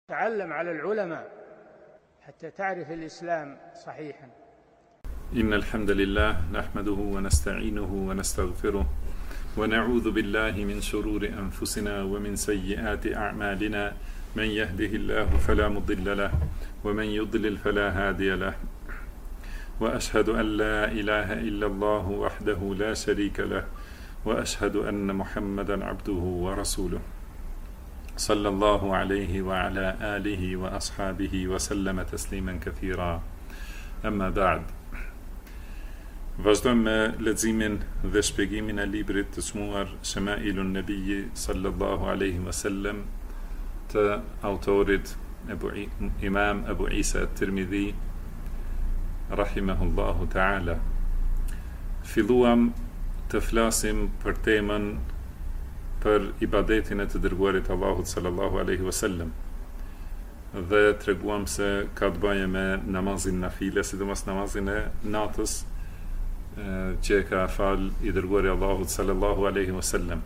تعلم على العلماء حتى تعرف الإسلام صحيحا. إن الحمد لله نحمده ونستعينه ونستغفره ونعوذ بالله من شرور أنفسنا ومن سيئات أعمالنا. من يهده الله فلا مضل له ومن يضلل فلا هادي له، وأشهد أن لا إله إلا الله وحده لا شريك له، وأشهد أن محمدا عبده ورسوله صلى الله عليه وعلى آله وأصحابه وسلم تسليما كثيرا. أما بعد. Vazhdojmë me leximin dhe shpjegimin e librit të çmuar Shamailun Nabi sallallahu alaihi wasallam të autorit Imam Abu Isa at-Tirmidhi rahimahullahu ta'ala. Filluam të flasim për temën për ibadetin e të dërguarit Allahut sallallahu alaihi wasallam dhe treguam se ka të bëjë me namazin nafile, sidomos namazin e natës që ka fal i dërguari Allahut sallallahu alaihi wasallam.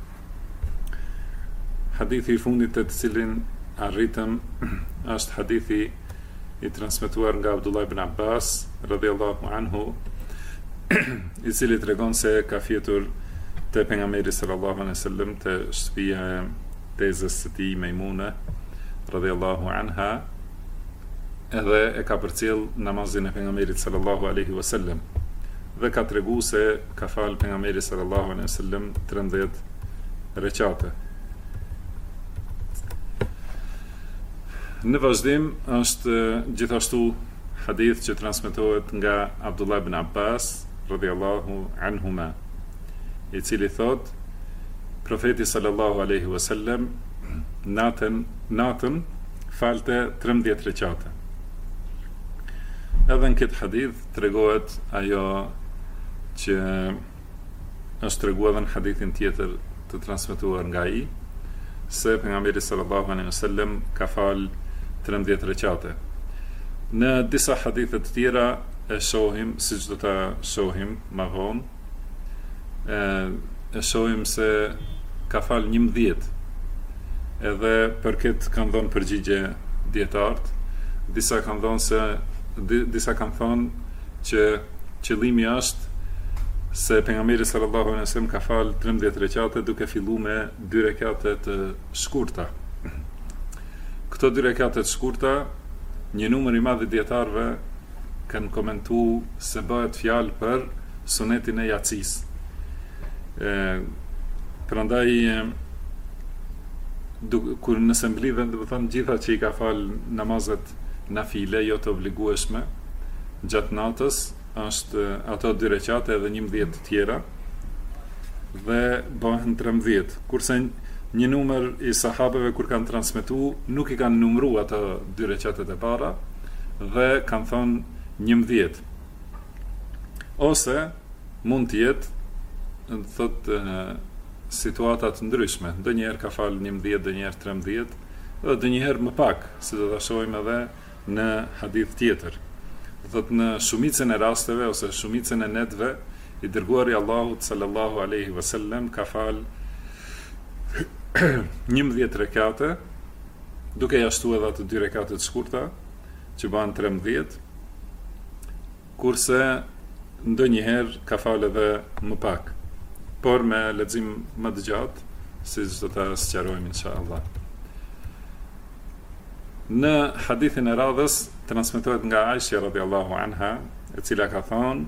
Hadithi i fundit të cilin arritëm është hadithi i transmetuar nga Abdullah ibn Abbas radhiyallahu anhu, i cili tregon se ka fjetur te pejgamberi sallallahu alaihi wasallam te shtëpia e tezës së tij Maimuna radhiyallahu anha, edhe e ka përcjell namazin e pejgamberit sallallahu alaihi wasallam dhe ka tregu se ka fal pejgamberi sallallahu alaihi wasallam 13 rekate. Në vazhdim është gjithashtu hadith që transmetohet nga Abdullah ibn Abbas radhiyallahu anhuma, i cili thot profeti sallallahu alaihi wasallam natën falte 13 rekate. Edhe në këtë hadith tregohet ajo që është treguar edhe në hadithin tjetër të transmetuar nga ai, se pejgamberi sallallahu alaihi wasallam ka fal 13 rekate. Në disa hadithe të tjera e shohim, siç do ta shohim më vonë, e shohim se ka fal 11. Edhe për këtë kanë dhënë përgjigje dietarët. Disa kanë thonë që qëllimi është se pejgamberi sallallahu alaihi wasallam ka fal 13 rekate duke filluar me 2 rekate të shkurta. Këto 2 rekate të shkurta, një numër i madh i dietarëve kanë komentuar se bëhet fjalë për sunetin e Yacis. Prandaj kur nëse mblidhen, do të thonë gjitha që i ka fal namazet nafile jo të obligueshme gjatë natës, është ato 2 rekate edhe 11 të tjera, dhe bëhen 13. Kurse një numër i sahabeve kur kanë transmetuar nuk i kanë numëruar ato 2 rekatet e para dhe kanë thonë 11. Ose mund të jetë, thotë, situata të ndryshme. Ndonjëherë ka fal 11, ndonjëherë 13, dhe ndonjëherë më pak, si do ta shohim edhe në hadith tjetër. Thot në shumicën e rasteve ose shumicën e netve, i dërguari Allahut sallallahu alaihi wasallam ka fal 11 rekate, duke ja shtuar edhe ato 2 rekate të shkurta që bëhen 13, kurse ndonjëherë ka fal edhe më pak, por me lexim më të gjatë, siç do ta sqarojmë inshallah. Në hadithin e radhës transmetohet nga Aisha radhiyallahu anha, e cila ka thënë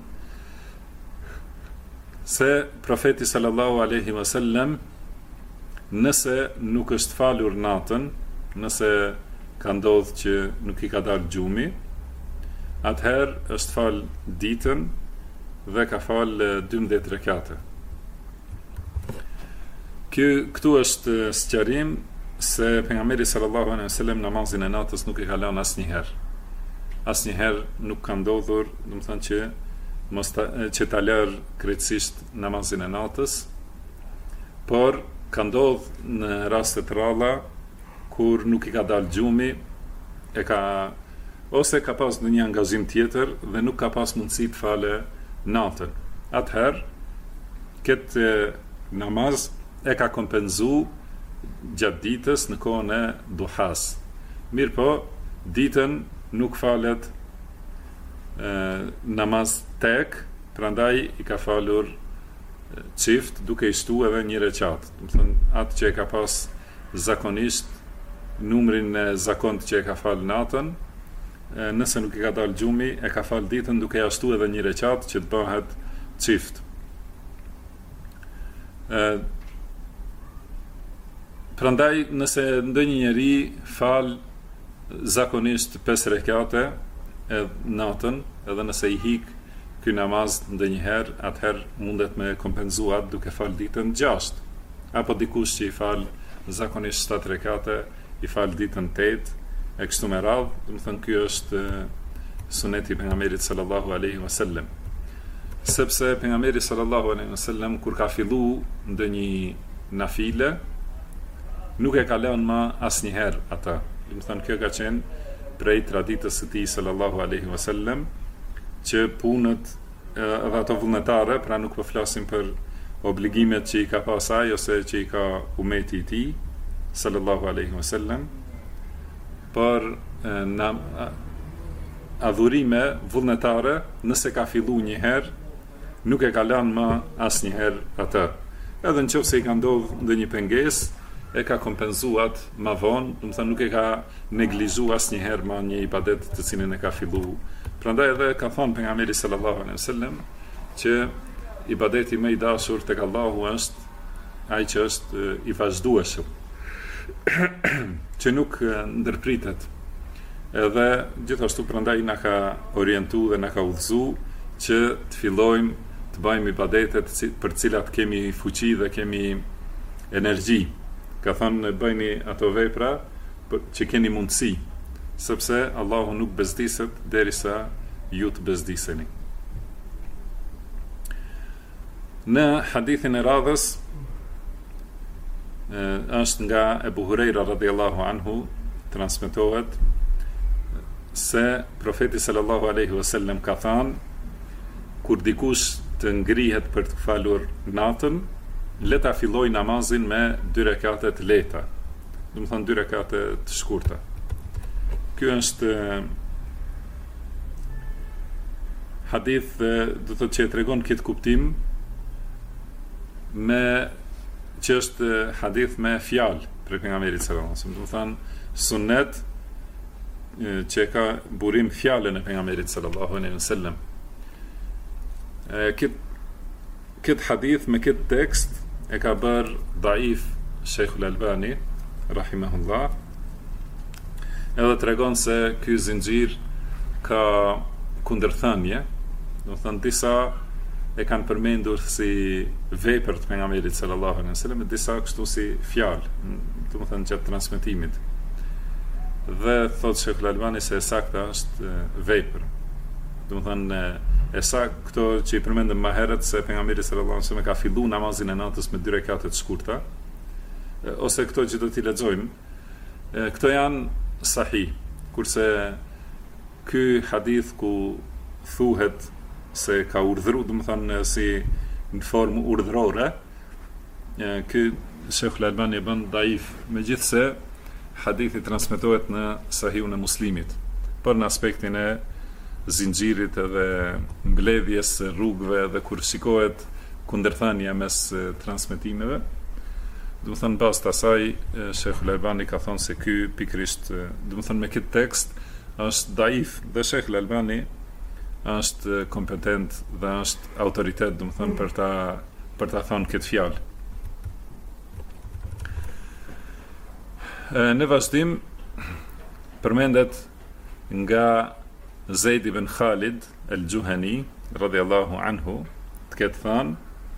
se profeti sallallahu alaihi wasallam, nëse nuk është falur natën, nëse ka ndodhur që nuk i ka dalë gjumi, atëherë është fal ditën dhe ka fal 12 rekate. Këtu është sqarim se pejgamberi sallallahu alaihi wasallam namazin e natës nuk e ka lënë asnjëherë. Asnjëherë nuk ka ndodhur, që ta lër krejtësisht namazin e natës, por ka ndodhur në raste të rralla kur nuk i ka dalë gjumi, ose ka pas ndonjë angazhim tjetër dhe nuk ka pas mundësi të fale natën. Atëherë këtë namaz e ka kompenzuar gjatë ditës në kohën e duhas. Mirë po, ditën nuk falet namaz tek, prandaj i ka falur çift duke i shtu edhe një rekat. Do të thënë atë që e ka pas zakonisht numrin e zakont që e ka fal natën, nëse nuk i ka dalë gjumi, e ka fal ditën duke ja shtu edhe një rekat që të bëhet çift. Prandaj nëse ndonjë njeri fal zakonisht 5 rekate natën, edhe nëse i hik ky namaz ndonjëherë, atëherë mundet me kompenzuar duke fal ditën 6. Apo dikush që i fal zakonisht 7 rekate, i fal ditën 8, e kështu me radhë, do të thënë ky është suneti i pejgamberit sallallahu alaihi wasallam. Sepse pejgamberi sallallahu alaihi wasallam kur ka filluar ndonjë nafile, nuk e ka lënë më asnjëherë ata. Do të thënë kjo ka qenë prej traditës së tij sallallahu alaihi wasallam, që punët edhe ato vullnetare, pra nuk po flasim për obligimet që i ka pas ai ose që i ka umeti i tij sallallahu alaihi wasallam, por adhurime vullnetare, nëse ka filluar një herë, nuk e ka lënë më asnjëherë atë. Edhe nëse i ka ndodhur ndonjë pengesë, e ka kompenzuat ma vonë, do të thënë nuk e ka neglizhuar asnjëherë më një ibadet të cilin e ka filluar. Prandaj edhe ka thënë pejgamberi sallallahu alaihi wasallam që ibadeti më i dashur tek Allahu është ai që është i vazhdueshëm, që nuk ndërpritet. Edhe gjithashtu prandaj na ka orientuar dhe na ka udhëzuar që të fillojmë të bëjmë ibadetet për të cilat kemi fuqi dhe kemi energji. Ka thënë bëjni ato vepra që keni mundësi, sepse Allahu nuk bezdiset derisa ju të bezdiseni. Në hadithin e radhës është nga Ebu Hurejra radhiyallahu anhu, transmetohet se profeti sallallahu alaihi wasallam ka thënë, kur dikush të ngrihet për të falur natën, leta filloj namazin me 2 rekate të lehta. Do të thonë 2 rekate të shkurta. Ky është hadith, do të thotë që tregon këtë kuptim me që është hadith me fjalë për pejgamberin sallallahu alaihi wasallam. Do të thonë sunnet që ka burim fjalën e pejgamberit sallallahu alaihi wasallam. Këtë hadith me këtë tekst e ka bërë daif Sheikhul Albani rahimahullah, edhe tregon se ky zinxhir ka kundërthënie, do të thënë disa e kanë përmendur si vepër të pejgamberit sallallahu alaihi wasallam, disa kështu si fjalë, do të thënë gjatë transmetimit. Dhe thot Sheikhul Albani se e sakta është vepër. Do të thënë e saktë këto që i përmendëm më herët se pejgamberi sallallahu alaihi wasallam ka filluar namazin e natës me 2 rekate të shkurta, ose këto që do t'i lexojmë, këto janë sahih, kurse ky hadith ku thuhet se ka urdhëruar, do të thënë si në formë urdhërore, ky Sheikhul Albani e bën daif, megjithse hadithi transmetohet në Sahihun e Muslimit, por në aspektin e zinxhirit edhe mbledhjes së rrugëve dhe kur shikohet kundërthënia mes transmetimeve, do të thënë pas të asaj Sheikhul Albani ka thënë se ky pikërisht, do të thënë me këtë tekst është daif, dhe Sheikhul Albani është kompetent dhe është autoritet, do të thënë për ta thënë këtë fjalë. Në vazhdim përmendet nga Zeid ibn Khalid al-Juhani radhiyallahu anhu, të ketë thënë,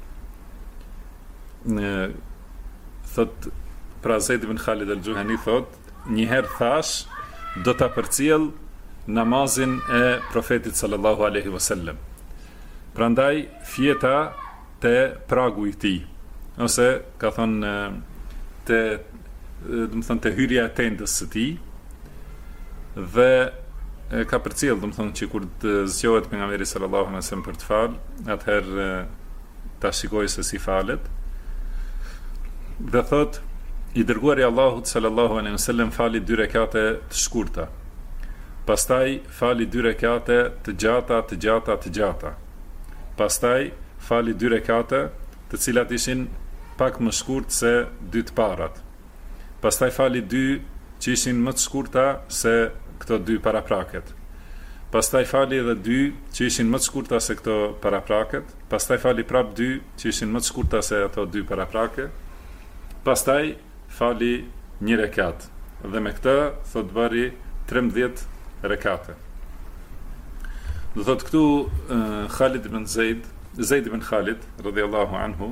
thot, pra Zeid ibn Khalid al-Juhani thot, njëherë thash, do ta përcjell namazin e profetit sallallahu alaihi wasallam. Prandaj fjeta te pragu i tij, ose ka thënë te, do të thënë te hyrja e tendës së tij, dhe ka përcjell, do të thonë që kur të zgjohet pejgamberi sallallahu alaihi wasallam për të fal, atëherë ta shikoj se si falet. Dhe thot, I dërguari Allahut sallallahu alaihi wasallam fali 2 rekate të shkurta. Pastaj fali 2 rekate të gjata. Pastaj fali 2 rekate të cilat ishin pak më shkurt se 2 të parat. Pastaj fali 2 që ishin më të shkurta se këto 2 parapraket. Pastaj fali edhe 2 që ishin më të shkurta se këto parapraket. Pastaj fali prap 2 që ishin më të shkurta se ato 2 paraprake. Pastaj fali 1 rekat. Dhe me këtë thot bëri 13 rekate. Do thot këtu Khalid ibn Zaid ibn Khalid radhiyallahu anhu,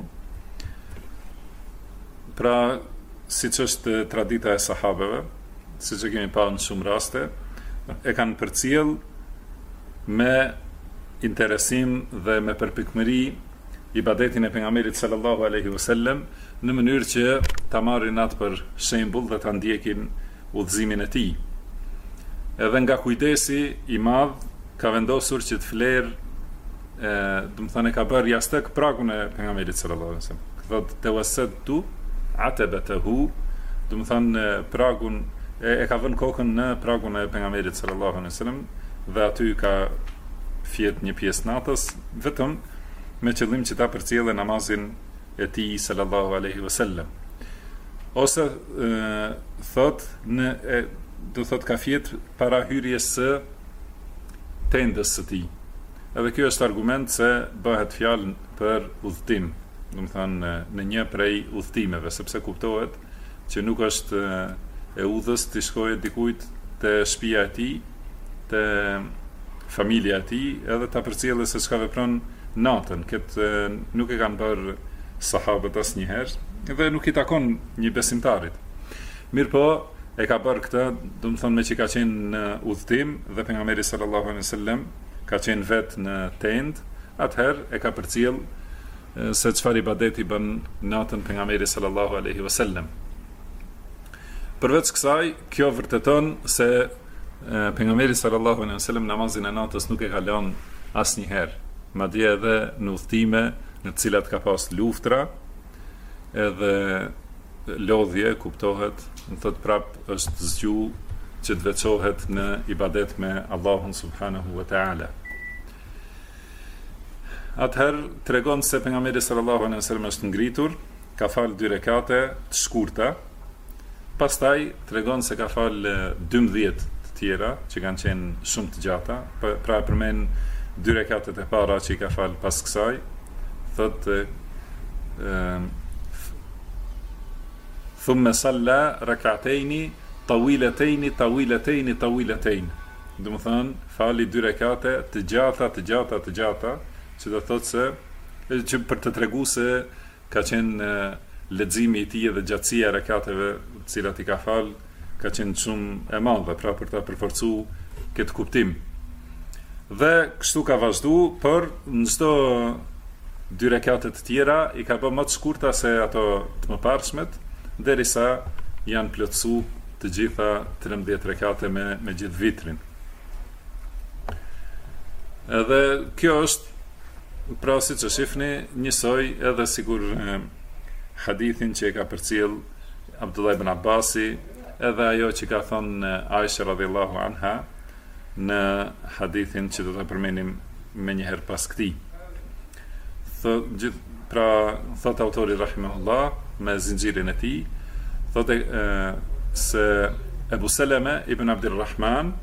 pra siç është tradita e sahabeve, siç e kemi parë në shumë raste, e kanë përcjell me interesim dhe me përpikmëri ibadetin e pejgamberit sallallahu alaihi wasallam, në mënyrë që ta marrin atë për shembull dhe ta ndjekin udhëzimin e tij. Edhe nga kujdesi i madh ka vendosur që të flerë, do të thënë ka bërë jashtë pragun e pejgamberit sallallahu alaihi wasallam. Thotë tawassadtu atabatahu, do të thënë pragun e ka vënë kokën në pragun e pejgamberit sallallahu alaihi wasallam dhe aty ka fjet një pjesë natës vetëm me qëllim që ta përcjellë namazin e tij sallallahu alaihi wasallam. Ose thot do thot ka fjet para hyrjes së tendës së tij. Edhe kjo është argument se bëhet fjalë për udhtim, do të thënë në një prej udhtimeve, sepse kuptohet që nuk është e udhës të shkojë dikujt te shtëpia e tij, te familja e tij, edhe ta përcjellë se çka vepron natën. Këtë nuk e kanë bërë sahabët asnjëherë dhe nuk i takon një besimtarit. Mirëpo e ka bërë këtë, do të thonë me që ka qenë në udhtim dhe pejgamberi sallallahu alaihi wasallam ka qenë vetë në tend, atëherë e ka përcjell se çfarë ibadeti bën natën pejgamberi sallallahu alaihi wasallam. Përveç kësaj, kjo vërteton se pejgamberi sallallahu alaihi wasallam namazin e natës nuk e ka lënë asnjëherë, madje edhe në udhtime në të cilat ka pas luftra, edhe lodhje, kuptohet, në thot prap është zgju që të veçohet në ibadet me Allahun subhanahu wa ta'ala. Atëherë tregon se pejgamberi sallallahu alaihi wasallam është ngritur, ka falë 2 rekate të shkurta, pastaj tregon se ka falë 12 të tjera që kanë qenë shumë të gjata, pra përmend 2 rekatet e para që i ka falë pas kësaj, thot thumme salla rak'ataini tawilatayni. Do të thënë fali 2 rekate të gjata, që do thotë se që për të treguar se ka qenë leximi i tij dhe gjatësia e rekateve të cilat i ka fal ka qenë shumë e madhe, pra për ta përforcuar këtë kuptim. Dhe kështu ka vazhdu, por në çdo 2 rekate të tjera i ka bërë më të shkurta se ato të mëparshmet, derisa janë plotësuar të gjitha 13 rekate me gjithë vitrin. Edhe kjo është, pra si që shifni, njësoj edhe sigur hadithin që e ka përcjell Abdullah ibn Abbasi, edhe ajo që ka thonë Aisha radhiyallahu anha në hadithin që do të përmenim me njëherë pas këtij. Pra thot autori rahimahullah me zinxhirin e tij, thotë se Ebu Seleme ibn Abdirrahman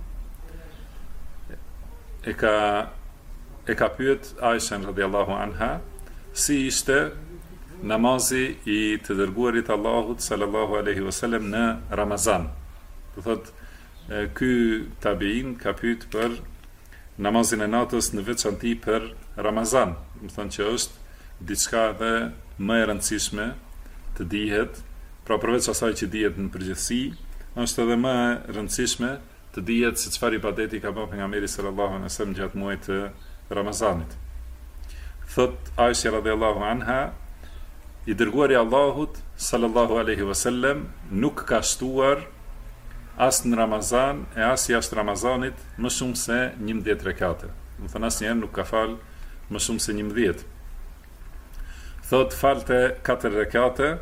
e ka pyet Aisha radhiyallahu anha si ishte namazi i të dërguarit Allahut sallallahu alaihi wasallam në Ramazan. Do thotë ky tabiin ka pyet për namazin e natës në veçanti për Ramazan. Do thonë që është diçka edhe më e rëndësishme të dihet, pra përveç asaj që dihet në përgjithësi, është edhe më e rëndësishme të dihet se çfarë ibadeti ka bërë pejgamberi sallallahu alaihi wasallam gjatë muajit të Ramazanit. Thot Aisha radhiyallahu anha, i dërguari Allahut sallallahu alaihi wasallam nuk ka shtuar as në Ramazan e as jashtë Ramazanit më shumë se 11 rekate. Do thonë asnjëherë nuk ka fal më shumë se 11. Thot falte 4 rekate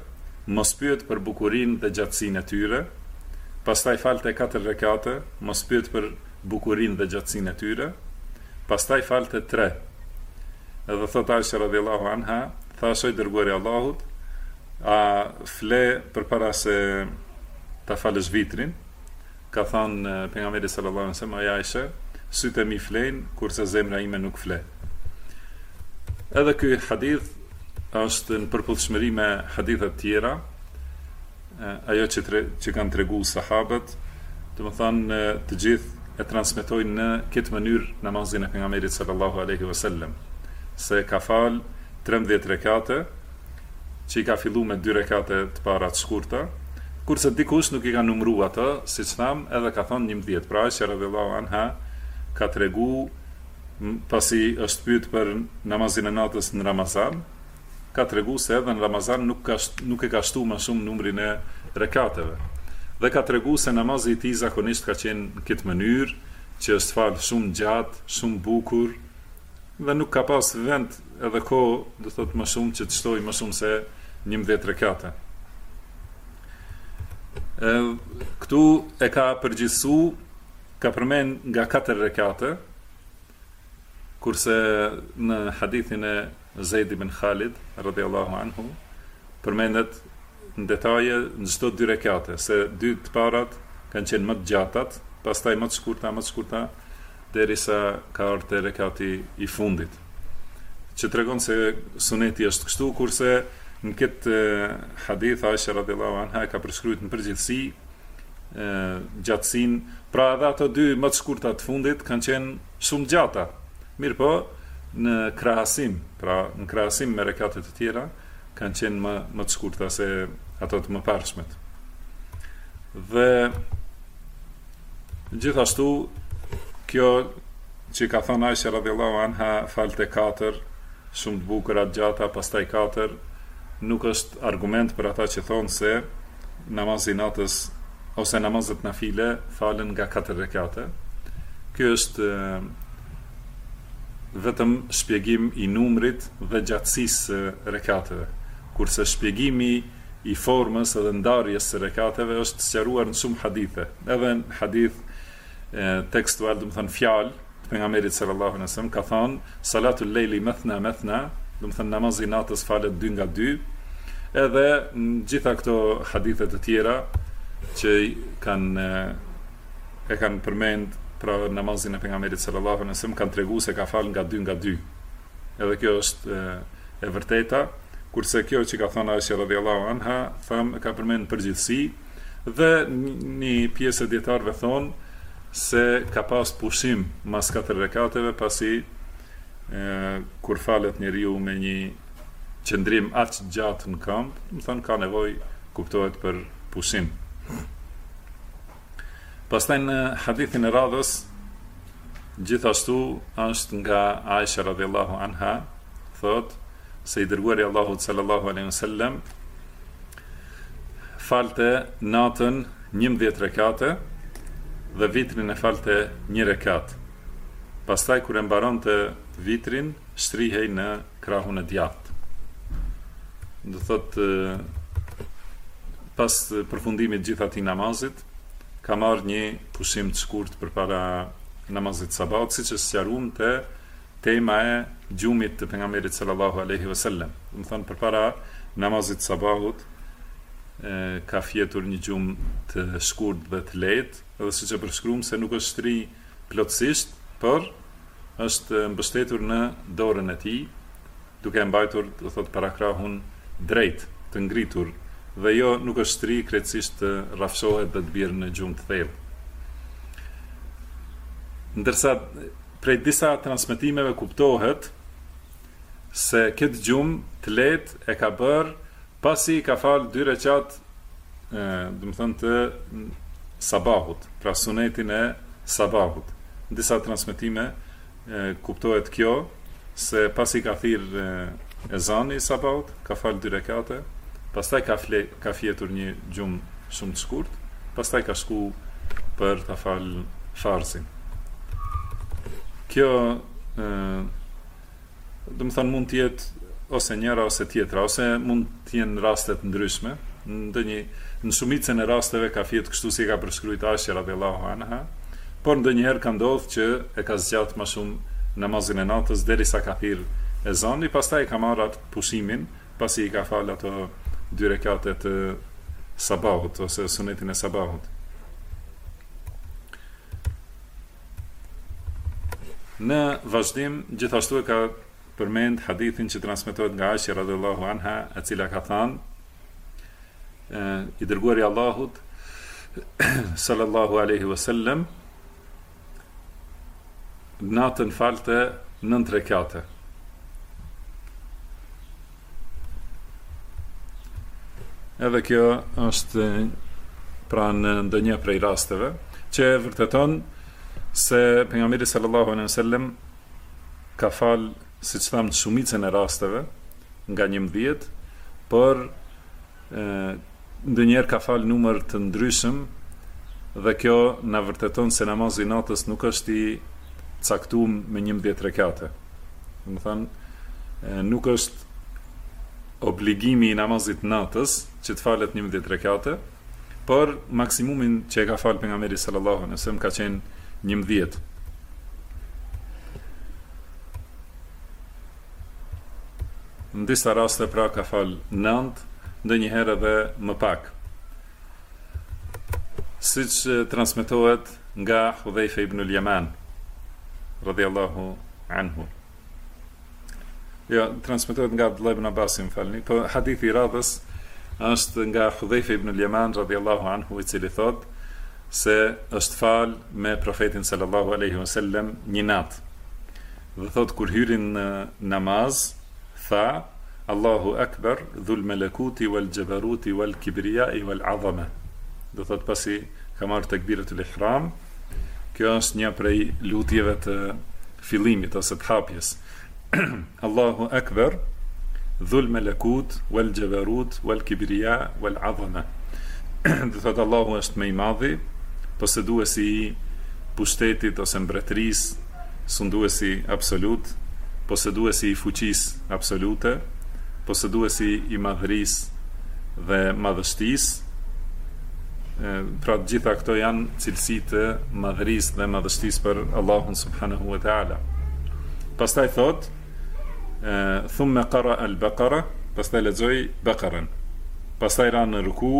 mos pyet për bukurinë dhe gjatësinë e tyre, pastaj falte 4 rekate, mos pyet për bukurinë dhe gjatësinë e tyre, pastaj falte 3. Edhe thot Aisha radhiyallahu anha, thashoj dërguari i Allahut, a fle përpara se ta falësh vitrin? Ka thënë pejgamberi sallallahu alaihi wasallam, ja Aisha, sytë mi flen kurse zemra ime nuk fle. Edhe ky hadith është në përputhshmëri me hadithe të tjera, ajo që kanë treguar sahabët, domethënë të gjithë e transmetojnë në këtë mënyrë namazin e pejgamberit sallallahu alaihi wasallam, se ka fal 13 rekate, që i ka filluar me 2 rekate të para të shkurta, kurse dikush nuk i ka numëruar ato, siç tham, edhe ka thonë 11. Pra Aisha radhiyallahu anha ka tregu, pasi është pyet për namazin e natës në Ramazan, ka tregu se edhe në Ramazan nuk e ka shtu më shumë numrin e rekateve. Dhe ka tregu se namazi i tij zakonisht ka qenë në këtë mënyrë, që është falë shumë gjatë, shumë bukur, dhe nuk ka pas vend edhe kohë, do thotë më shumë që të shtoj më shumë se 11 rekate. Këtu e ka përgjithsu, ka përmend nga 4 rekate, kurse në hadithin e Zeid ibn Khalid radhiyallahu anhu përmendet në detaje në çdo 2 rekate, se 2 të parat kanë qenë më të gjatat, pastaj më të shkurta, derisa ka ardhur rekati i fundit. Që tregon se suneti është kështu, kurse në këtë hadith Aisha radhiyallahu anha ka përshkruajtur në përgjithësi gjatësinë, pra edhe ato 2 më të shkurta të fundit kanë qenë shumë gjata. Mirë po, në krahasim me rekatet e tjera, kanë qenë më të shkurta se ato të mëparshmet. Dhe gjithashtu, kjo që ka thënë Aisha radhiyallahu anha, falte 4, shumë të bukura të gjata, pastaj 4, nuk është argument për ata që thonë se namazi i natës ose namazet nafile falen nga 4 rekate. Kjo është vetëm shpjegim i numrit dhe gjatësisë rekateve, kurse shpjegimi i formës edhe ndarjes së rekateve është sqaruar në shumë hadithe. Edhe në hadith tekstual, do të thënë fjalë të pejgamberit sallallahu alaihi wasallam, ka thënë salatul leili mathna mathna, do të thënë namazi i natës falet 2 nga 2. Edhe në gjitha këto hadithe të tjera që kanë përmend pra namazin e pejgamberit sallallahu alaihi wasallam, kanë treguar se ka fal nga 2 nga 2. Edhe kjo është e vërteta, kurse kjo që ka thënë Aisha radhiyallahu anha, ka përmend përgjithësi, dhe një pjesë e dietarëve thonë se ka pas pushim mas 4 rekateve, pasi kur falet njeriu me një qëndrim aq gjatë në këmbë, do të thonë ka nevojë, kuptohet, për pushim. Pastaj në hadithin e radhës, gjithashtu është nga Aisha radhiyallahu anha, thot se i dërguari i Allahut sallallahu alaihi wasallam falte natën 11 rekate dhe vitrin e falte 1 rekat. Pastaj kur e mbaronte vitrin, shtrihej në krahun e djathtë. Do thot pas përfundimit gjithë atij namazit, ka marrë një pushim të shkurt përpara namazit sabahut, siç është sqaruar te tema e gjumit të pejgamberit sallallahu alaihi wasallam. Do të thonë përpara namazit sabahut ka fjetur një gjumë të shkurt dhe të lehtë, edhe siç e përshkruam se nuk është shtri plotësisht, por është mbështetur në dorën e tij, duke e mbajtur, do thotë, parakrahun drejt, të ngritur, dhe jo nuk është shtri krejtësisht të rrafshohet dhe të bjerë në gjumë të thellë. Ndërsa prej disa transmetimeve kuptohet se këtë gjumë të lehtë e ka bërë pasi ka falë 2 rekat, do të thënë, të sabahut, pra sunetin e sabahut. Në disa transmetime kuptohet kjo se pasi ka thirrë ezani i sabahut, ka falë 2 rekate, pastaj ka fjetur një gjumë shumë të shkurt, pastaj ka shku për ta falë farzin. Kjo do të thonë mund të jetë ose njëra ose tjetra, ose mund të jenë raste të ndryshme, në shumicën e rasteve ka fjetë kështu si ka përshkruajtur Aisha radhiyallahu anha, por ndonjëherë ka ndodhur që e ka zgjat më shumë namazin e natës derisa ka thirr ezani, pastaj ka marrë atë pushimin pasi i ka fal ato 2 rekate të sabahut ose sunetin e sabahut. Në vazhdim gjithashtu e ka përmend hadithin që transmetohet nga Aisha radhiyallahu anha, e cila ka thënë i dërguari i Allahut sallallahu alaihi wasallam natën falte 9 rekate. Edhe kjo është pra në ndonjë prej rasteve që vërteton se pejgamberi sallallahu alaihi wasallam ka fal, siç tham, shumicën e rasteve nga 11, por ndonjëherë ka fal numër të ndryshëm dhe kjo na vërteton se namazi i natës nuk është i caktuar me 11 rekate. Domethënë nuk është obligimi i namazit natës që të falet 11 rekate, por maksimumin që e ka fal pejgamberi sallallahu alaihi wasallam ka qenë 11. Në disa raste pra ka fal 9, ndonjëherë edhe më pak. Siç transmetohet nga Hudhaifa ibn al-Yaman radhiyallahu anhu. Ja, transmetohet nga Abdullah ibn Abbas, më falni, po hadithi i radhës është nga Hudhaifa ibn al-Yaman radhiyallahu anhu, i cili thot se është fal me profetin sallallahu alaihi wasallam një natë. Dhe thot kur hyrin në namaz, tha Allahu akbar dhul malakuti wal jabaruti wal kibriyai wal azama. Do thot pasi ka marrë tekbiratul ihram, kjo është një prej lutjeve të fillimit ose të hapjes. Allahu akbar dhul malakut wal jabarut wal kibriya wal azama. Do thot Allahu është më i madhi, poseduesi i pushtetit ose mbretërisë, sunduesi absolut, poseduesi i fuqisë absolute, poseduesi i madhërisë dhe madhështisë. Pra të gjitha këto janë cilësi të madhërisë dhe madhështisë për Allahun subhanahu wa ta'ala. Pastaj thot thumma qara al-Baqara, pastaj lexoi Baqarën. Pastaj ra në ruku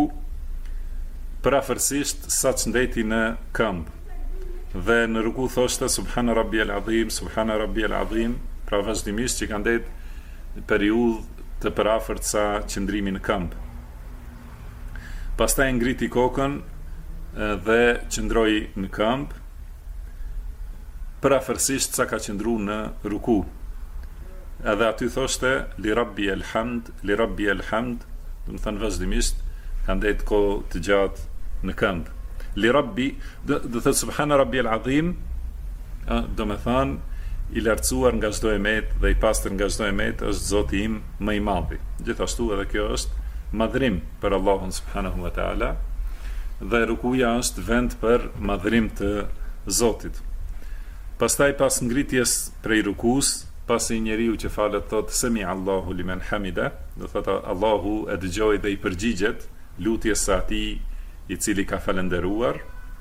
parafërsisht sa që ndeti në këmbë. Dhe në ruku thoshte subhana rabbiyal azim, subhana rabbiyal azim, pra vazhdimisht që ka ndetë periudhë të parafërt sa qëndrimi në këmbë. Pastaj ngriti kokën dhe qëndroi në këmbë, parafërsisht sa ka qëndruar në ruku. Edhe aty thoshte li rabbiyal hamd, li rabbiyal hamd, do të thënë vazhdimisht ka ndetë kohë të gjatë në këmbë. Li rabbi, do thëtë subhana rabbiyal azim, do me thënë i lartësuar nga çdo emet dhe i pastër nga çdo emet është Zoti im më i madhi. Gjithashtu edhe kjo është madhrim për Allahun subhanahu wa taala, dhe rukuja është vend për madhrim të Zotit. Pastaj pas ngritjes prej rukus, pasi njeriu që falet thot semi Allahu liman hamida, do thotë Allahu e dëgjoi dhe i përgjigjet lutjes së atij i cili ka falendëruar.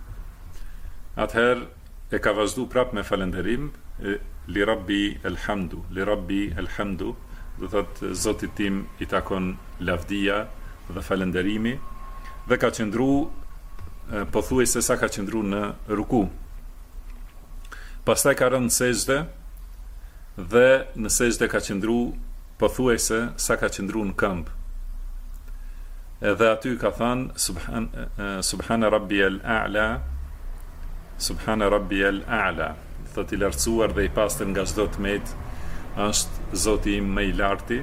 Atëherë e ka vazhdu prap me falënderim, li rabbi elhamdu, li rabbi elhamdu, do thot Zotit tim i takon lavdia dhe falënderimi, dhe ka qëndru pothuajse sa ka qëndru në ruku. Pastaj ka rënë në sejdë dhe në sejdë ka qëndru pothuajse sa ka qëndru në këmbë. Edhe aty ka thënë subhana rabbiyal a'la, subhana rabbiyal a'la, thot i lartësuar dhe i pastër nga çdo tmet është Zoti im më i larti.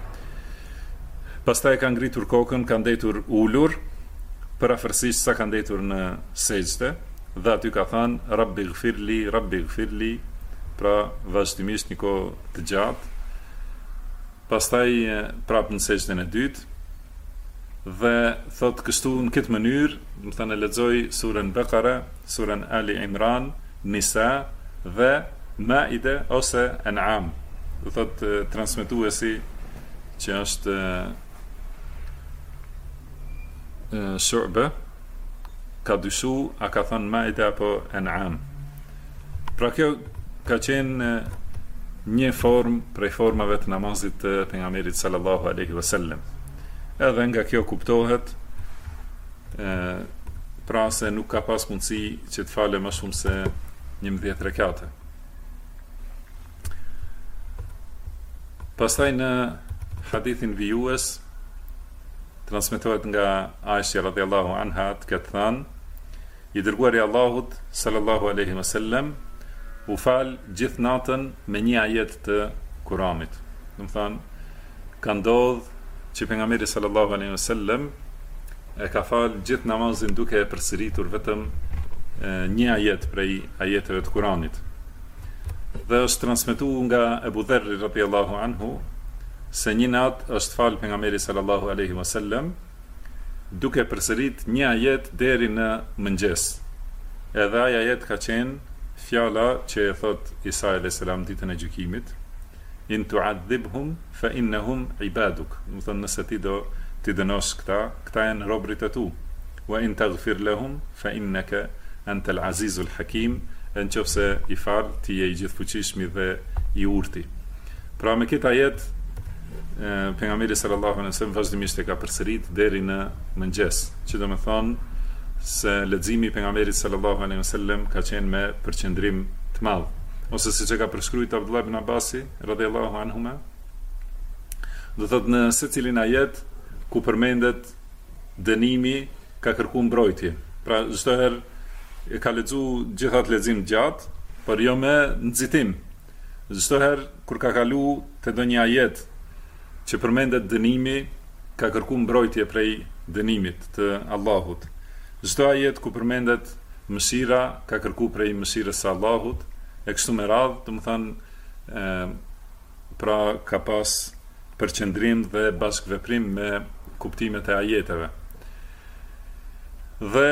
Pastaj ka ngritur kokën, ka ndetur ulur, parafërsisht sa ka ndetur në sejdë, dhe aty ka thënë rabbi gfirli, pra vazhdimisht një kohë të gjatë. Pastaj prapë në sejdën e dytë, dhe thot kështu në këtë mënyrë, më thënë lexoj surën Baqara, surën Ali Imran, Nisa dhe Maide ose An'am. Do thot transmetuesi që është Shu'ba ka dyshu a ka thënë Maida apo An'am. Pra kjo ka qenë një formë prej formave të namazit të pejgamberit sallallahu alaihi wasallam. Edhe nga kjo kuptohet pra se nuk ka pas mundësi që të fale më shumë se 11 rekate. Pastaj në hadithin vijues transmetohet nga Aisha radhiyallahu anha të thënë, i dërguari i Allahut sallallahu alaihi wasallam u fal gjithë natën me një ajet të Kuranit. Do të thonë, ka ndodhur që pejgamberi sallallahu alaihi wasallam e ka fal gjithë namazin duke e përsëritur vetëm një ajet prej ajeteve të Kuranit. Dhe është transmetuar nga Abu Dharr radhiyallahu anhu se një natë është fal pejgamberi sallallahu alaihi wasallam duke përsërit një ajet deri në mëngjes. Edhe ai ajet ka qenë fjala që e thot Isa alayhis salam ditën e gjykimit, in tu'adhibhum fa innahum ibaduk. Do thonë, nëse ti do t'i dënosh këta janë robërit e tu. Wa in taghfir lahum fa innaka antal azizul hakim. Nëse i fal, ti je i gjithfuqishmi dhe i urti. Pra me këtë ajet pejgamberi sallallahu alaihi wasallam vazhdimisht e ka përsërit deri në mëngjes, që do të thonë se leximi i pejgamberit sallallahu alaihi wasallam ka qenë me përqendrim të madh, ose siç e ka përshkruajtur Abdullah ibn Abbasi radhiyallahu anhuma, do thotë në secilin ajet ku përmendet dënimi ka kërkuar mbrojtje. Pra çdo herë e ka lexuar gjithatë lexim gjatë, por jo me nxitim. Çdo herë kur ka kalu te ndonjë ajet që përmendet dënimi, ka kërkuar mbrojtje prej dënimit të Allahut. Çdo ajet ku përmendet mëshira, ka kërkuar prej mëshirës së Allahut, e kështu me radhë, do të thonë, pra ka pas përqendrim dhe bashkëveprim me kuptimet e ajeteve. Dhe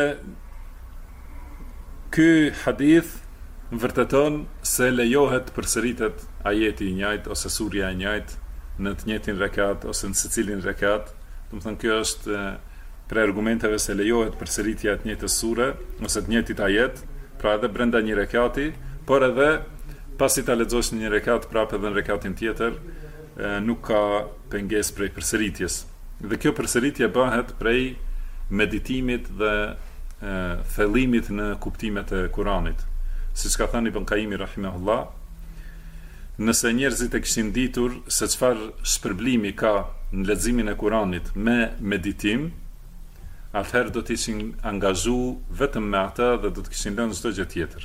ky hadith vërteton se lejohet përsëritet ajeti i njëjtë ose surja e njëjtë në të njëjtin rekat ose në secilin rekat. Do të thonë, kjo është për argumenteve se lejohet përsëritja e të njëjtës sure ose të njëjtit ajet, pra edhe brenda një rekati, por edhe pasi ta lexosh në një rekat prapë edhe në rekatin tjetër, nuk ka pengesë prej përsëritjes. Dhe kjo përsëritje bëhet prej meditimit dhe thellimit në kuptimet e Kuranit. Siç ka thënë Ibn Qayyim rahimahullah, nëse njerëzit e kishin ditur se çfarë shpërblimi ka në leximin e Kuranit me meditim, atëherë do të ishin angazhu vetëm me ata dhe do të kishin lënë çdo gjë tjetër.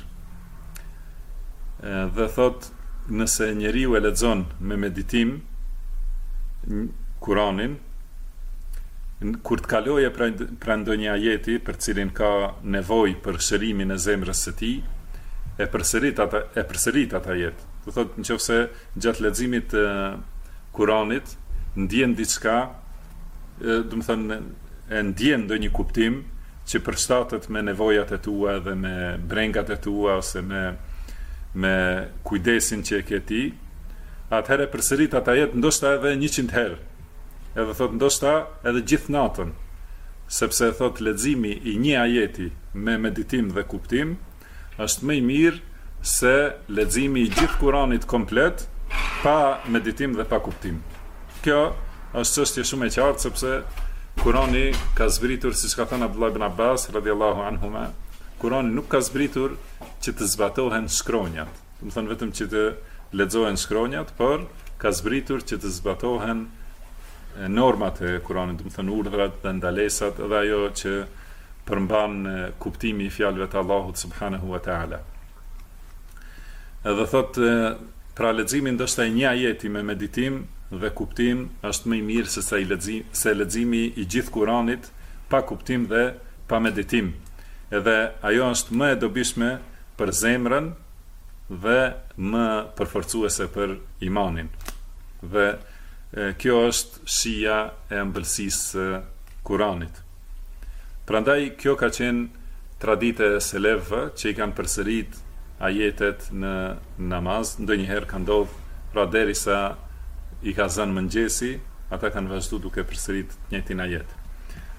Dhe thot, nëse njeriu e lexon me meditim Kuranin, kur të kaloje pra ndonjë ajeti për cilin ka nevojë për shërimin e zemrës së tij, e përsërit atë ajet. Do thotë, nëse gjatë leximit të Kuranit ndjen diçka, do të thonë e ndjen ndonjë kuptim që përshtatet me nevojat e tua dhe me brengat e tua ose me kujdesin që e ke ti, atëherë përsërit atë ajet ndoshta edhe 100 herë. Edhe thot ndoshta edhe gjithë natën, sepse thot leximi i një ajeti me meditim dhe kuptim është më i mirë se leximi i gjithë Kuranit komplet pa meditim dhe pa kuptim. Kjo është çështje shumë e qartë, sepse Kurani ka zbritur, siç ka thënë Abdullah ibn Abbas radhiyallahu anhuma, Kurani nuk ka zbritur që të zbatohen shkronjat. Do të thonë vetëm që të lexohen shkronjat, por ka zbritur që të zbatohen normat e Kuranit, do të thonë urdhrat dhe ndalesat dhe ajo që përmban kuptimi i fjalëve të Allahut subhanahu wa taala. Edhe thot, pra leximi ndoshta i një ajeti me meditim dhe kuptim është më i mirë se leximi i gjithë Kuranit pa kuptim dhe pa meditim. Edhe ajo është më e dobishme për zemrën dhe më përforcuese për imanin. Dhe kjo është shija e ëmbëlsisë së Kuranit. Prandaj kjo ka qenë tradite e selefëve që i kanë përsërit ajetet në namaz, ndonjëherë ka ndodhur, pra derisa i ka zënë mëngjesi, ata kanë vazhduar duke përsërit të njëjtin ajet.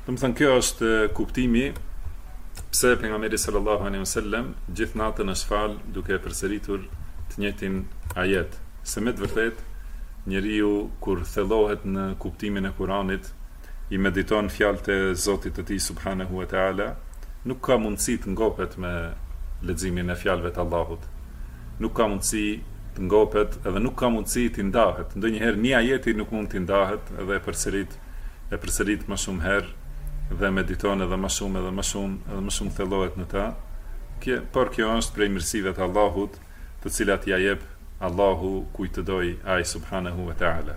Domethënë kjo është kuptimi pse pejgamberi sallallahu alaihi wasallam gjithë natën është fal duke përsëritur të njëjtin ajet. Se me të vërtet njeriu kur thellohet në kuptimin e Kuranit, i mediton fjalët e Zotit të tij subhanahu wa taala, nuk ka mundësi të ngopet me leximin e fjalëve të Allahut. Nuk ka mundësi të ngopet edhe nuk ka mundësi të ndahet. Ndonjëherë një ajeti nuk mund të ndahet edhe e përsërit më shumë herë dhe mediton edhe më shumë edhe më shumë thellohet në ta. Por kjo është prej mirësive të Allahut, të cilat ja jep Allahu kujt të doj ai subhanahu wa taala.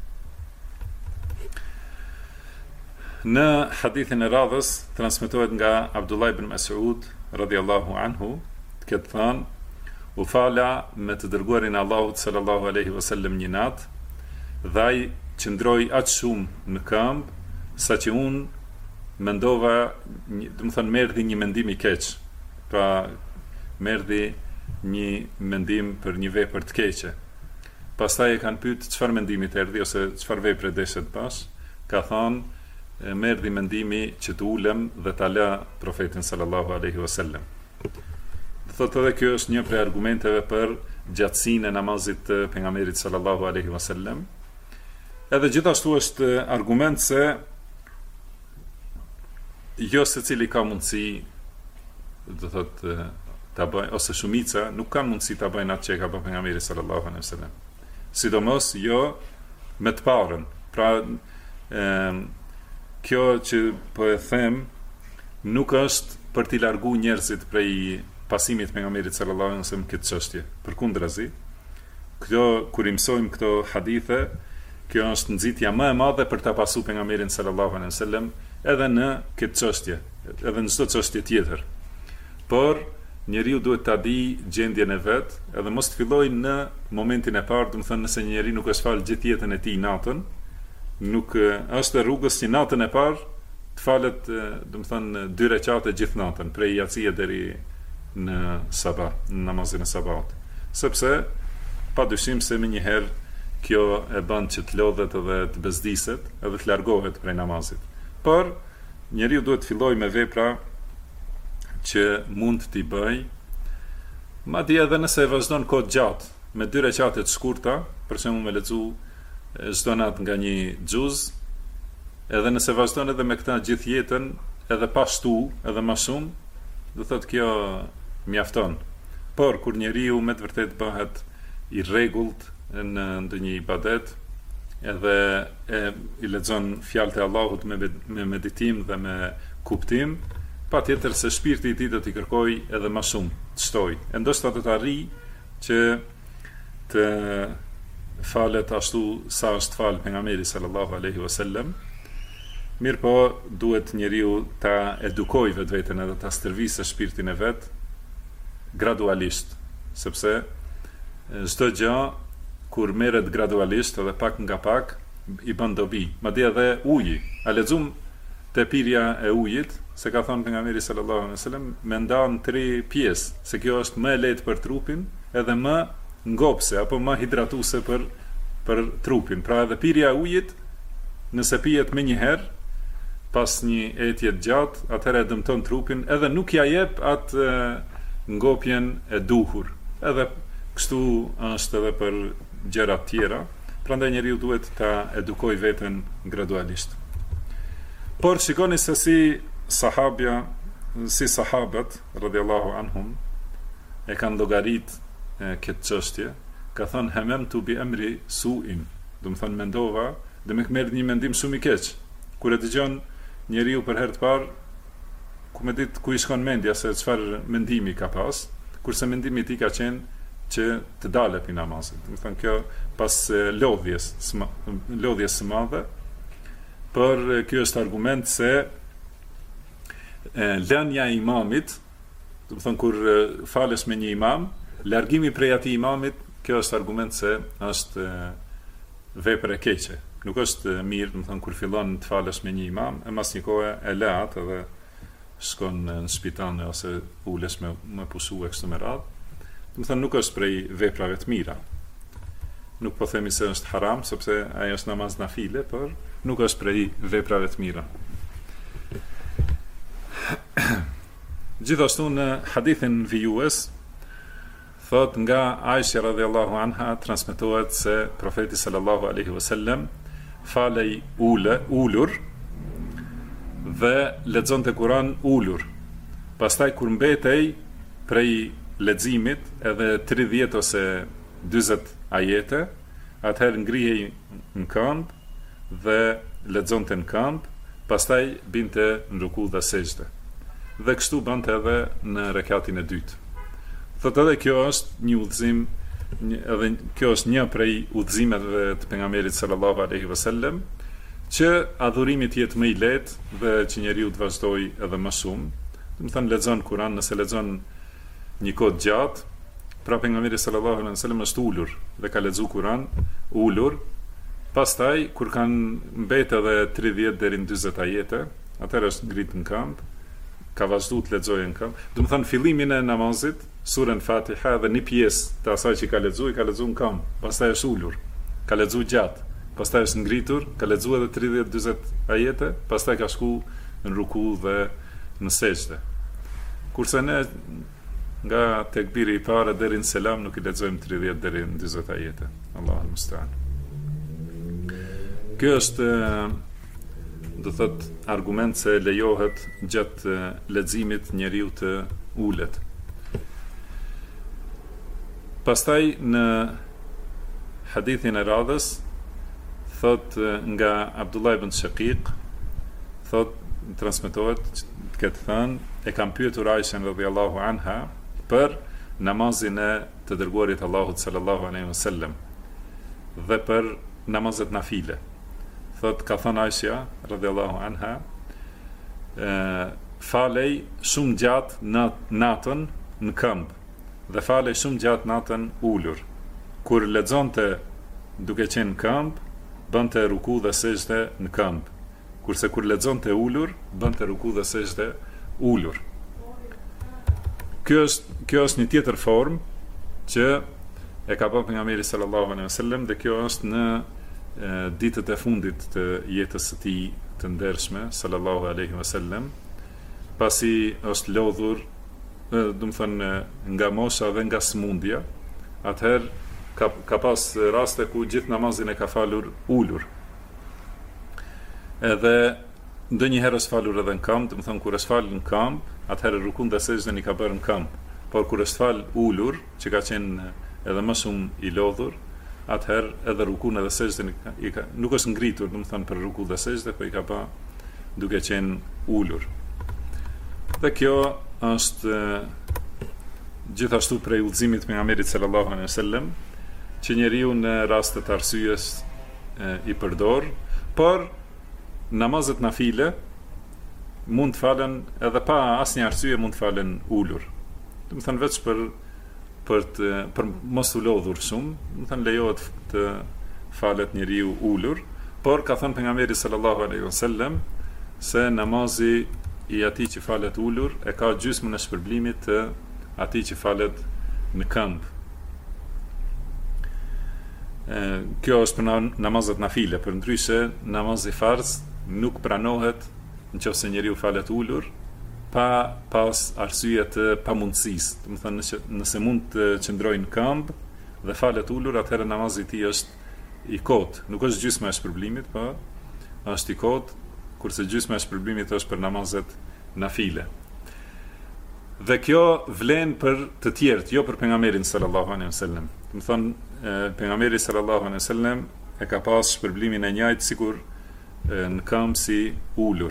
Në hadithin e radhës transmetohet nga Abdullah ibn Mas'ud radhiyallahu anhu, këtë thënë: u fala me të dërguarin e Allahut sallallahu alaihi wasallam një natë, dhe ai qëndroi aq shumë në këmbë sa që unë mendova, më erdhi një mendim i keq. Pra më erdhi një mendim për një vepër të keqe. Pastaj e kanë pyet çfarë mendimi të erdhi ose çfarë vepre deshet pas. Ka thënë, më erdhi mendimi që të ulem dhe ta lë profetin sallallahu alaihi wasallam. Thotë edhe kjo është një prej argumenteve për gjatësinë e namazit të pejgamberit sallallahu alaihi wasallam. Edhe gjithashtu është argument se jo secili ka mundësi, do thotë, ta bëjë, ose shumica nuk kanë mundësi ta bëjnë atë që ka bërë pejgamberi sallallahu alaihi wasallam. Sidomos jo me të parën. Pra kjo që po e them nuk është për t'i largu njerëzit prej pasimit pejgamberit sallallahu alaihi wasallam këtë çështje. Përkundrazi, kjo kur i mësojmë këto hadithe, kjo është nxitja më e madhe për ta pasur pejgamberin sallallahu alaihi wasallam edhe në këtë çështje, edhe në çdo çështje tjetër. Por njeriu duhet ta di gjendjen e vet, edhe mos të fillojë në momentin e parë, do të thënë nëse një njeri nuk është fal gjithë jetën e tij natën, nuk është rrugës që natën e parë të falet, do të thënë 2 rekate gjithë natën, prej jacie deri në sabah, në namazin e sabahut. Sepse padyshim se më njëherë kjo e bën që të lodhet edhe të bezdiset, edhe të largohet prej namazit. Por njeriu duhet të fillojë me vepra që mund t'i bëj, madje edhe nëse e vazhdon kohë gjatë, me 2 rekate të shkurta, për shembull me lexu çdo natë nga një xhuz, edhe nëse vazhdon edhe me këtë gjithë jetën, edhe pa shtu, edhe më shumë, do thotë kjo mjafton. Por kur njeriu me të vërtet bëhet i rregullt në ndonjë ibadet, edhe i lexon fjalët e Allahut me meditim dhe me kuptim, patjetër se shpirti i tij do t'i kërkojë edhe më shumë, të shtojë. E ndoshta do të arrijë që të falet ashtu sa është fal pejgamberi sallallahu alaihi wasallam. Mirë po, duhet njeriu ta edukojë vetveten edhe ta stërvisë shpirtin e vet gradualisht, sepse çdo gjë kur merret gradualisht edhe pak nga pak i bën dobi. Madje edhe uji, a lexum te pirja e ujit, se ka thënë pejgamberi sallallahu alaihi wasallam, me ndan 3 pjesë, se kjo është më e lehtë për trupin, edhe më ngopse apo më hidratuese për trupin. Pra edhe pirja e ujit, nëse pihet më një herë pas një etje të gjatë, atëherë e dëmton trupin, edhe nuk ja jep atë ngopjen e duhur. Edhe kështu është edhe për gjëra të tjera. Prandaj njeriu duhet ta edukojë veten gradualisht. Por shikoni se si sahabët radhiyallahu anhum e kanë llogarit këtë çështje, ka thënë hamamtu bi amri su'in, do të thënë mendova, dhe më merr një mendim shumë i keq. Kur e dëgjon njeriu për herë të parë, ku me ditë ku i shkon mendja se çfarë mendimi ka pas, kurse mendimi i tij ka qenë që të dalë pi namazit. Do të thënë kjo pas lodhjes së madhe, por kjo është argument se lënia e imamit, do të thënë kur falesh me një imam, largimi prej atij imamit, kjo është argument se është vepër e keqe. Nuk është mirë, do të thënë kur fillon të falesh me një imam, e mas një kohë e lë atë edhe shkon në spital ose ulesh me pushu e kështu me radhë. Do të thënë nuk është prej veprave të mira. Nuk po themi se është haram, sepse ajo është namaz nafile, por nuk është prej veprave të mira. Gjithashtu në hadithin vijues thot nga Aisha radhiyallahu anha transmetohet se profeti sallallahu alaihi wasallam falej ulur dhe lexonte Kur'an ulur. Pastaj kur mbetej prej leximit edhe 30 ose 40 ajete, atëherë ngrihej në këmbë dhe lexonte në këmbë, pastaj binte në ruku dhe sejdë. Dhe kështu bante edhe në rekatin e dytë. Thotë edhe kjo është një udhëzim, edhe kjo është një prej udhëzimeve të pejgamberit sallallahu alaihi wasallam, që adhurimi të jetë më i lehtë dhe që njeriu të vazhdojë edhe më shumë. Do të thënë lexon Kur'an, nëse lexon një kohë gjatë, pra pejgamberi sallallahu alaihi wasallam është ulur dhe ka lexuar Kur'an ulur. Pastaj kur kanë mbetë edhe 30 deri në 40 ajete, atëherë është ngrit në këmbë, ka vazhduar të lexojë në këmbë. Do të thënë fillimin e namazit, surën Fatiha dhe një pjesë të asaj që ka lexuar në këmbë, pastaj është ulur, ka lexuar gjatë, pastaj është ngritur, ka lexuar edhe 30-40 ajete, pastaj ka shku në ruku dhe në sejdë. Kurse ne nga tekbiri i parë deri në selam nuk i lexojmë 30 deri në 40 ajete. Allahu musta'an. Kjo është, do thot, argument se lejohet gjatë leximit njeriu të ulet. Pastaj në hadithin e radhës thot nga Abdullah ibn Shaqiq, thot transmetohet të ketë thënë, e kam pyetur Aishën radhiyallahu anha për namazin e të dërguarit Allahut sallallahu alaihi wasallam dhe për namazet nafile. Thot ka thënë Aisha radhiyallahu anha, falej shumë gjatë natën në këmbë dhe falej shumë gjatë natën ulur. Kur lexonte duke qenë në këmbë, bënte ruku dhe sejdë në këmbë. Kurse kur lexonte ulur, bënte ruku dhe sejdë ulur. Kjo është një tjetër formë që e ka bërë pejgamberi sallallahu alaihi wasallam, dhe kjo është në ditët e fundit të jetës së tij të ndershme sallallahu alaihi wasallam, pasi është lodhur, do të thënë nga mosha dhe nga smundja, atëherë ka pas raste ku gjithë namazin e ka falur ulur. Edhe ndonjëherë është falur edhe në këmbë, do të thënë kur është falur në këmbë, atëherë rukun dhe sejdën i ka bërë në këmbë. Por kur është fal ulur, që ka qenë edhe më shumë i lodhur, atëherë edhe rukun edhe sejdën nuk është ngritur, do të thënë për ruku dhe sejdë, po i ka bë duke qenë ulur. Dhe kjo është gjithashtu prej udhëzimit të pejgamberit sallallahu alaihi wasallam, që njeriu në raste të arsyes i përdor, por namazet nafile mund të falen edhe pa asnjë arsye, mund të falen ulur. Do të thënë veç për mos u lodhur shumë, do të thënë lejohet të falet njeriu ulur, por ka thënë pejgamberi sallallahu alaihi wasallam se namazi i atij që falet ulur e ka gjysmën e shpërblimit të atij që falet në këmbë. Kjo është për namazet nafile, për ndryshe namazi farz nuk pranohet nëse njeriu falet ulur pa pas arsye të pamundësisë. Do të thënë nëse mund të qëndrojë në këmbë dhe falet ulur, atëherë namazi i tij është i kotë. Nuk është gjysma e shpërblimit, po është i kotë, kurse gjysma e shpërblimit është për namazet nafile. Dhe kjo vlen për të tjerët, jo për pejgamberin sallallahu alaihi wasallam. Do të thënë pejgamberi sallallahu alaihi wasallam e ka pas shpërblimin e njëjtë sikur në këmbë si ulur.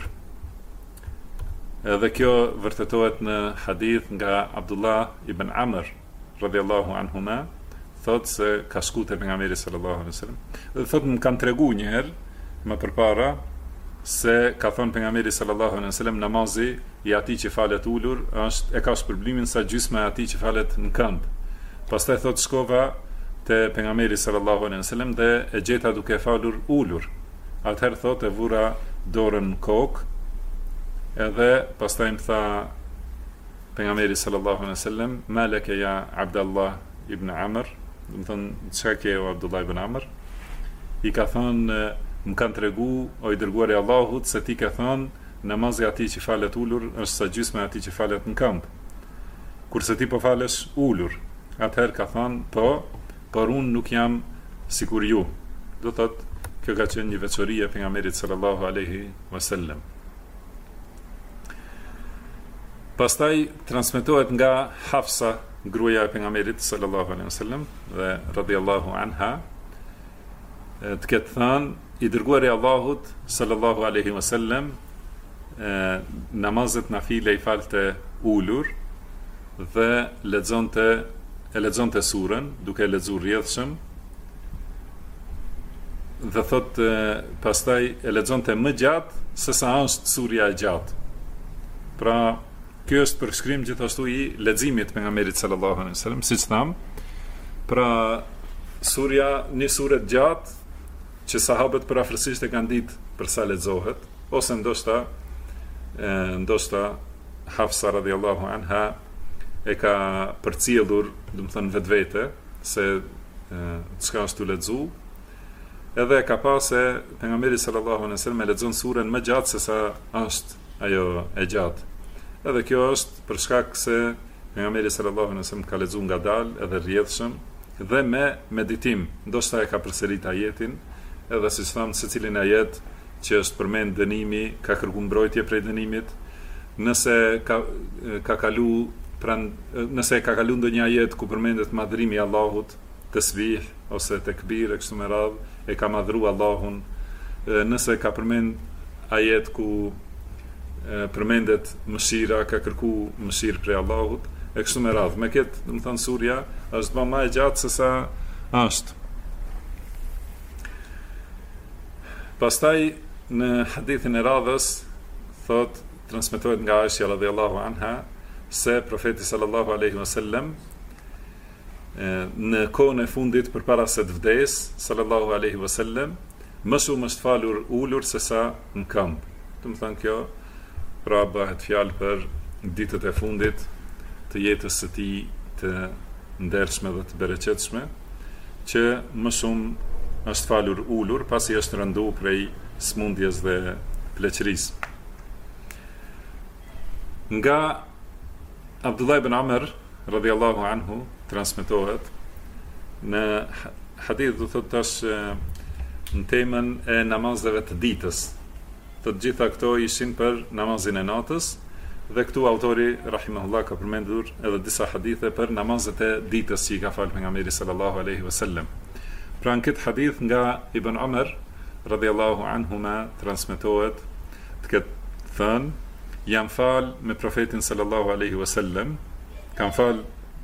Edhe kjo vërtetohet në hadith nga Abdullah ibn Amr radhiyallahu anhuma, thot se ka shku te pejgamberi sallallahu alaihi wasallam. Dhe thot më kanë treguar një herë më përpara se ka thënë pejgamberi sallallahu alaihi wasallam, namazi i atij që falet ulur e ka shpërblimin sa gjysma e atij që falet në këmbë. Pastaj thot shkova te pejgamberi sallallahu alaihi wasallam dhe e gjeta duke falur ulur. Atëherë thot e vura dorën në kokë, edhe pastaj më tha pejgamberi sallallahu alaihi wasallam, malaka ya Abdullah ibn Amr, do të thonë çka ke o Abdullah ibn Amr? I ka thënë, më kanë tregu o i dërguari i Allahut se ti ka thënë namazi atij që falet ulur është sa gjysma e atij që falet në këmbë. Kurse ti po falesh ulur, atëherë ka thënë, po, por unë nuk jam sikur ju. Do thotë, kjo ka qenë një veçori e pejgamberit sallallahu alaihi wasallam. Pastaj transmetohet nga Hafsa, gruaja e pejgamberit sallallahu alaihi wasallam dhe radhiyallahu anha, të ketë thënë, i dërguari i Allahut sallallahu alaihi wasallam namazet nafile i falte ulur dhe lexonte surën duke lexuar rrjedhshëm dhe thotë pastaj e lexonte më gjatë se sa është surja e gjatë. Pra, ky është përshkrim gjithashtu i leximit pejgamberit sallallahu alaihi wasallam, siç tham. Pra, një surë e gjatë që sahabët përafërsisht e kanë ditë për sa lexohet, ose ndoshta Hafsa radhiyallahu anha e ka përcjellur, do të thënë vetvete se çka është të lexu, edhe e ka pasë pejgamberi sallallahu alaihi wasallam e lexon surën më gjatë se sa është ajo e gjatë. Edhe kjo është për shkak se pejgamberi sallallahu alaihi wasallam ka lexuar ngadalë edhe rrjedhshëm dhe me meditim, ndoshta e ka përsërit ajetin, edhe siç tham, secilin ajet që është përmend dënimi, ka kërkuar mbrojtje prej dënimit, nëse ka kalu ndonjë ajet ku përmendet madhrimi i Allahut, tasbih ose tekbir e kështu me radhë, e ka madhru Allahun, nëse ka përmend ajet ku përmendet mëshira, ka kërku mëshirë prej Allahut, e kështu me radhë. Me këtë, do të thënë, surja është më e gjatë se sa është. Pastaj në hadithin e radhës thot, transmetohet nga Aisha radhiyallahu anha se profeti sallallahu alaihi wasallam në kohën e fundit përpara se të vdes sallallahu alaihi wasallam më shumë është falur ulur se sa në këmbë. Do të thënë, kjo pra bëhet fjalë për ditët e fundit të jetës së tij të ndershme dhe të bereqetshme, që më shumë është falur ulur pasi është rëndu prej smundjes dhe pleqërisë. Nga Abdullah ibn Amr radhiyallahu anhu transmetohet në hadith, do thotë tash në temën e namazeve të ditës. Të gjitha këto ishin për namazin e natës, dhe këtu autori rahimahullah ka përmendur edhe disa hadithe për namazet e ditës që i ka falë pejgamberi sallallahu alaihi wasallam. Pra në këtë hadith nga Ibn Umar radhiyallahu anhuma transmetohet të ketë thënë, jam falë me profetin sallallahu alaihi wasallam, kam falë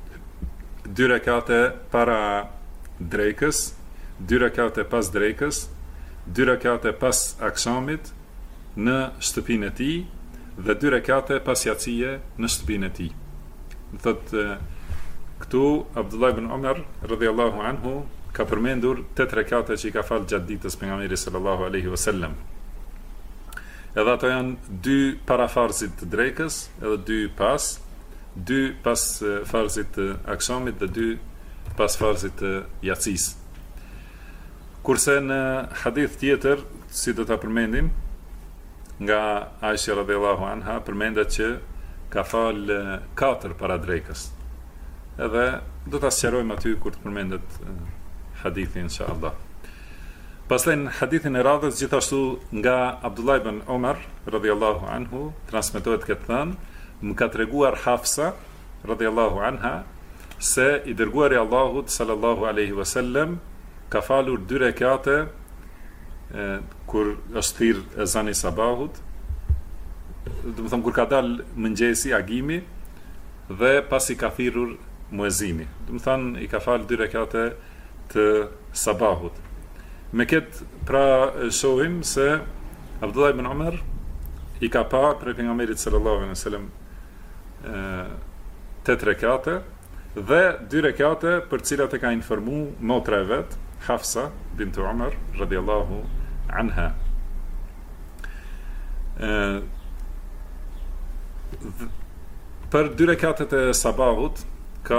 2 rekate para drekës, 2 rekate pas drekës, 2 rekate pas akşamit në shtëpinë e tij dhe 2 rekate pas jacije në shtëpinë e tij. Thotë këtu Abdullah ibn Umar radhiyallahu anhu ka përmendur 8 rekate që i ka falë gjatë ditës pejgamberi sallallahu alaihi wasallam. Edhe ato janë 2 para farzit të drekës, edhe 2 pas farzit të akşamit dhe 2 pas farzit të jacisë. Kurse në hadith tjetër, si do ta përmendim, nga Aisha radhiyallahu anha përmendet që ka falë 4 para drekës. Edhe do ta sqarojmë aty kur të përmendet hadithi inshallah. Pastaj në hadithin e radhës gjithashtu nga Abdullah ibn Umar radhiyallahu anhu transmetohet këtë thënë, më ka treguar Hafsa radhiyallahu anha se i dërguari i Allahut sallallahu alaihi wasallam ka falur 2 rekate kur është thirr ezani sabahut, do të them kur ka dalë mëngjesi, agimi, dhe pasi ka thirrur muezini. Do të them i ka falë 2 rekate të sabahut. Me këtë pra shohim se Abdullah ibn Umar i ka pa prej pejgamberit sallallahu alaihi wasallam 8 rekate dhe 2 rekate për cilat e ka informu motra e vet, Hafsa bint Umar radhiyallahu anha. Për 2 rekatet e sabahut ka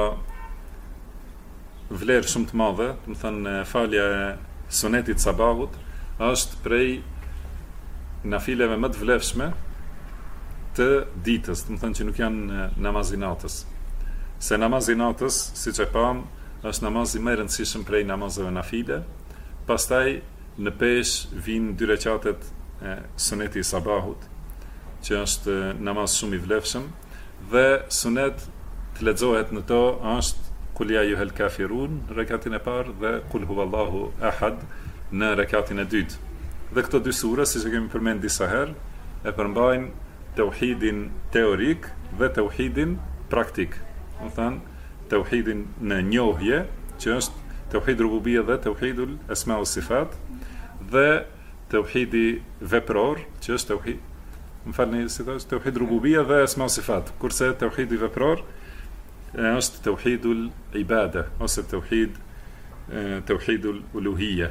vlerë shumë të madhe, do të thënë falja e sunetit sabahut është prej nafileve më të vlefshme të ditës, do të thënë që nuk janë namazi natës. Se namazi natës, siç e pam, është namazi më i rëndësishëm prej namazeve nafile. Pastaj në pesh vinë 2 rekatet e suneti i sabahut, që është namaz shumë i vlefshëm, dhe sunet të lexohet në to është Kul ja ayyuhal kafirun rekatin e parë dhe Kul huwallahu ahad në rekatin e dytë. Dhe këto 2 sure, siç e kemi përmendur disa herë, e përmbajnë tauhidin teorik dhe tauhidin praktik. Do thënë tauhidin në njohje, që është tauhid rububia dhe tauhidul asma wa sifat, dhe tauhidi vepror, që është tauhid, më falni, si thosh, tauhid rububia dhe asma wa sifat, kurse tauhidi vepror është tauhidul ibada ose tauhidul uluhiyya.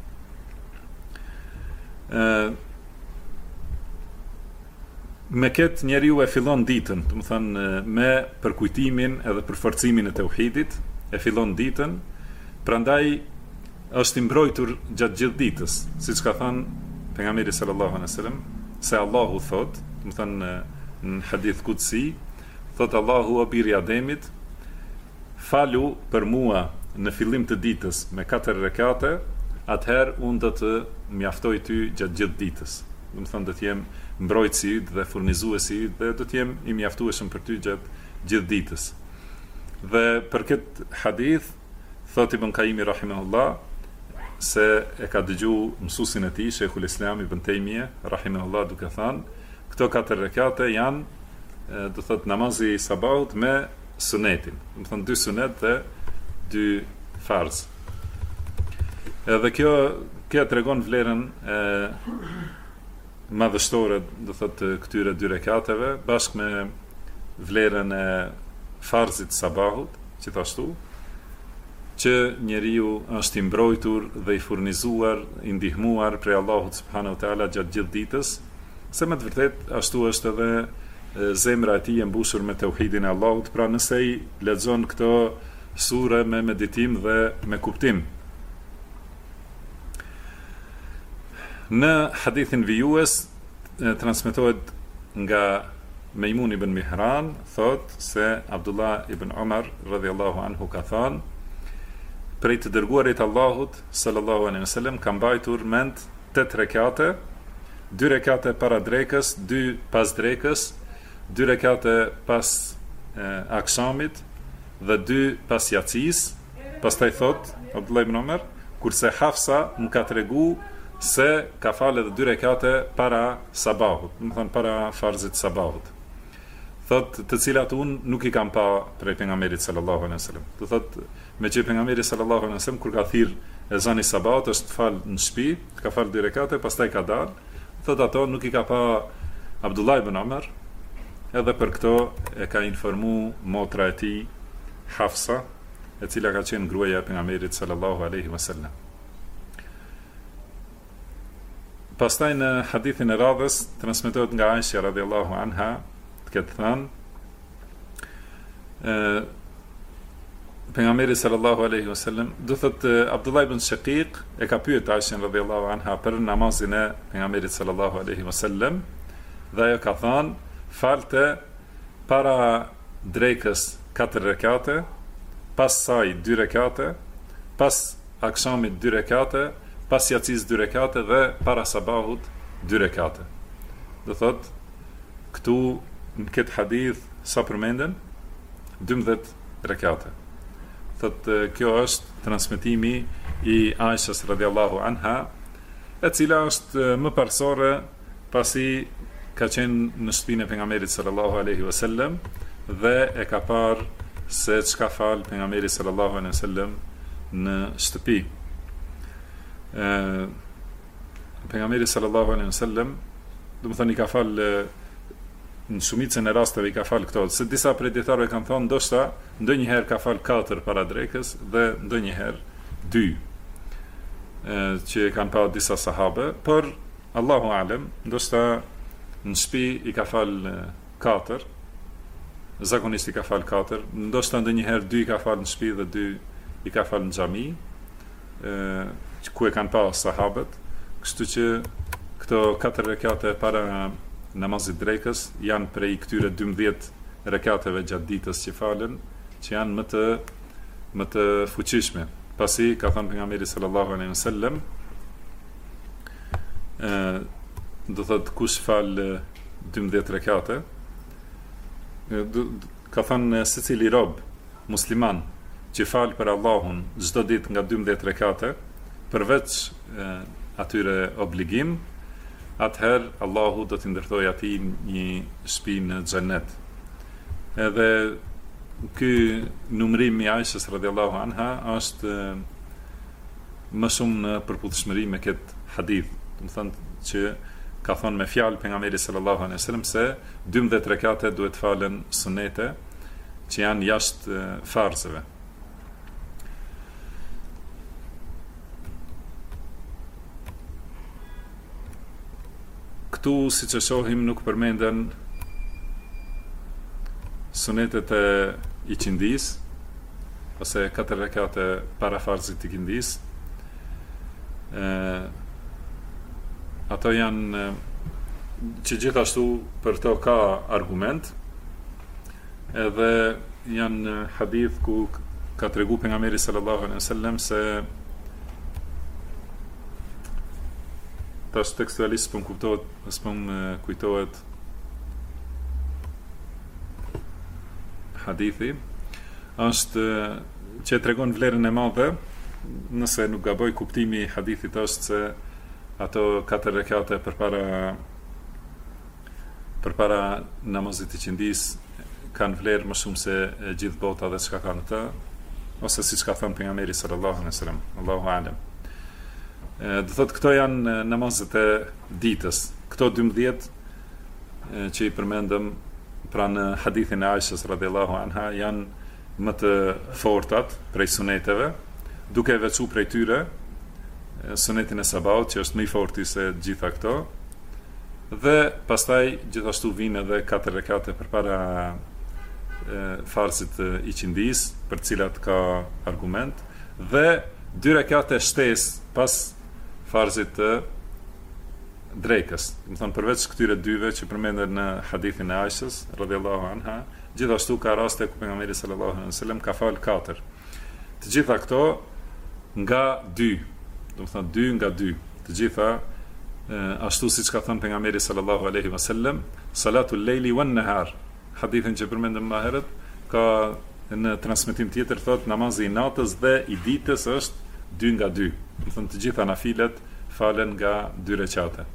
Me këtë njeriu e fillon ditën, do të thënë me përkujtimin edhe përforcimin e tauhidit, e fillon ditën, prandaj është i mbrojtur gjatë gjithë ditës, siç ka thënë pejgamberi sallallahu alaihi wasallam, se Allahu thot, do të thënë në hadith qudsi, thot Allahu o biri Ademit, falu për mua në fillim të ditës me 4 rekate, atëherë unë do të mjaftoj ty gjatë gjithë ditës. Do të thënë do të jem mbrojtësi yt dhe furnizuesi yt dhe do të jem i mjaftueshëm për ty gjatë gjithë ditës. Dhe për këtë hadith thot Ibn Qayyim rahimahullah se e ka dëgjuar mësuesin e tij Sheikhul Islam Ibn Taymiyah rahimahullah duke thënë, këto 4 rekate janë do thot namazi i sabahut me sunetin. Do të thënë 2 sunet dhe 2 farz. Edhe kjo tregon vlerën madhështore, do thotë, këtyre 2 rekateve, bashkë me vlerën e farzit sabahut, gjithashtu, që njeriu është i mbrojtur dhe i furnizuar, i ndihmuar prej Allahut subhanahu wa taala gjatë gjithë ditës, se me të vërtet ashtu është edhe zemra e tij e mbushur me tauhidin e Allahut, pra nëse i lexon këto sure me meditim dhe me kuptim. Në hadithin vijues transmetohet nga Mejmun ibn Mihran, thot se Abdullah ibn Umar radhiyallahu anhu ka thënë, prej të dërguarit Allahut sallallahu alaihi wasallam ka mbajtur mend 8 rekate, 2 rekate para drekës, 2 pas drekës, 2 rekate pas akşamit dhe 2 pas yacis. Pastaj thot Abdullah ibn Umar, kurse Hafsa më ka tregu se ka falë edhe 2 rekate para sabahut, do të thënë para farzit sabahut. Thot të cilat unë nuk i kam pa prej pejgamberit sallallahu alaihi wasallam. Do thot me që pejgamberi sallallahu alaihi wasallam kur ka thirr ezani sabahut është fal në shtëpi, ka fal 2 rekate, pastaj ka dalë. Thot ato nuk i ka pa Abdullah ibn Umar, edhe për këto e ka informu motra e tij Hafsa, e cila ka qenë gruaja e pejgamberit sallallahu alaihi wasallam. Pastaj në hadithin e radhës transmetohet nga Aisha radhiyallahu anha, këtë thënë, pejgamberi sallallahu alaihi wasallam, do thotë Abdullah ibn Shaqiq e ka pyet Aisha radhiyallahu anha për namazin e pejgamberit sallallahu alaihi wasallam, dhe ajo ka thënë, falte para drekës 4 rekate, pas saj 2 rekate, pas akşamit 2 rekate, pas yacis 2 rekate dhe para sabahut 2 rekate. Do thot, këtu në këtë hadith sa përmenden 12 rekate. Thot, kjo është transmetimi i Aishas radhiyallahu anha, e cila është më parsore pasi ka qenë në shtëpinë e pejgamberit sallallahu alaihi wasallam dhe e ka parë se çka fal pejgamberi sallallahu alaihi wasallam në shtëpi. Pejgamberi sallallahu alaihi wasallam, do të thënë i ka fal në shumicën e rasteve i ka fal këto, se disa prej dietarëve kanë thonë ndoshta ndonjëherë ka fal 4 para drekës dhe ndonjëherë 2, që kanë pa disa sahabe, por Allahu alem, ndoshta në shtëpi i ka fal 4, zakonisht i ka fal 4, ndoshta ndonjëherë 2 i ka fal në shtëpi dhe 2 i ka fal në xhami, ku e kanë pa sahabët, kështu që këto 4 rekate para namazit drekës janë prej këtyre 12 rekateve gjatë ditës që falen, që janë më të fuqishme. Pasi ka thënë pejgamberi sallallahu alaihi wasallam, do thotë kush fal 12 rekate, ka thënë secili rob musliman që fal për Allahun çdo ditë nga 12 rekate, përveç atyre obligim, atëherë Allahu do t'i ndërtoj atij një shtëpi në xhenet. Edhe ky numërim i Aishës radhiyallahu anha është më shumë në përputhshmëri me këtë hadith. Do të thonë që ka thonë me fjalë pejgamberi sallallahu alaihi wasallam se 12 rekate duhet falen sunete që janë jashtë farzeve. Këtu, si që shohim, nuk përmenden sunetet e iqindis, ose 4 rekate para farzit ikindis. Ato janë që gjithashtu për to ka argument, edhe janë hadith ku ka tregu pejgamberi sallallahu alaihi wasallam se tash tekstualisht s'pëm kujtohet hadithi, është që tregon vlerën e madhe, nëse nuk gaboj, kuptimi i hadithit është se ato 4 rekate përpara namazit të qindis kanë vlerë më shumë se gjithë bota dhe çka kanë të, ose siç ka thënë pejgamberi sallallahu alaihi wasallam, Allahu a'lam. Do thotë këto janë namazet e ditës. Këto 12 që i përmendëm pra në hadithin e Aishës radhiyallahu anha janë më të fortat prej suneteve, duke veçu prej tyre sunetin e sabaut që është më i forti se gjitha këto, dhe pastaj gjithashtu vinë edhe 4 rekate përpara farzit i qindis, për cilat ka argument, dhe 2 rekate shtesë pas farzit të drekës. Do thonë përveç këtyre dyve që përmenden në hadithin e Aishës radhiyallahu anha, gjithashtu ka raste ku pejgamberi sallallahu alaihi wasallam ka fal 4. Të gjitha këto nga 2, do thonë 2 nga 2. Të gjitha ashtu siç ka thënë pejgamberi sallallahu alaihi wasallam, salatul leili wan nahar. Hadithin që përmendëm më herët ka në transmetim tjetër thotë namazi i natës dhe i ditës është 2 nga 2. Do thonë të gjitha nafilet falen nga 2 rekate.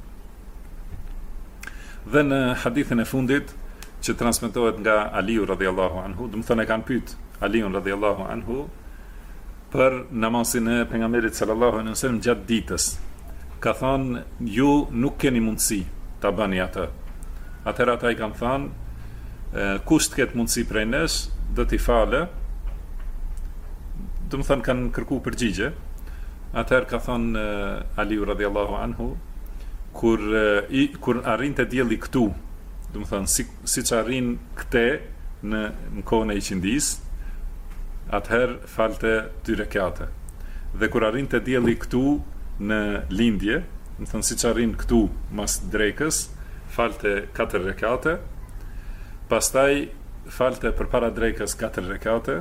Dhe në hadithin e fundit që transmetohet nga Aliu radhiyallahu anhu, do të thonë e kanë pyet Aliun radhiyallahu anhu për namazin e pejgamberit sallallahu alaihi wasallam gjatë ditës. Ka thënë ju nuk keni mundësi ta bëni atë. Atëherë ata i kanë thënë kush të ketë mundësi prej nesh do t'i fale. Do të thonë kanë kërkuar përgjigje. Atëherë ka thënë Aliu radhiyallahu anhu kur arrinte dielli këtu, do të thonë siç arrin këte në kohën e iqindis, atëherë falte 2 rekate. Dhe kur arrinte dielli këtu në lindje, do të thonë siç arrin këtu mas drekës, falte 4 rekate. Pastaj falte përpara drekës 4 rekate.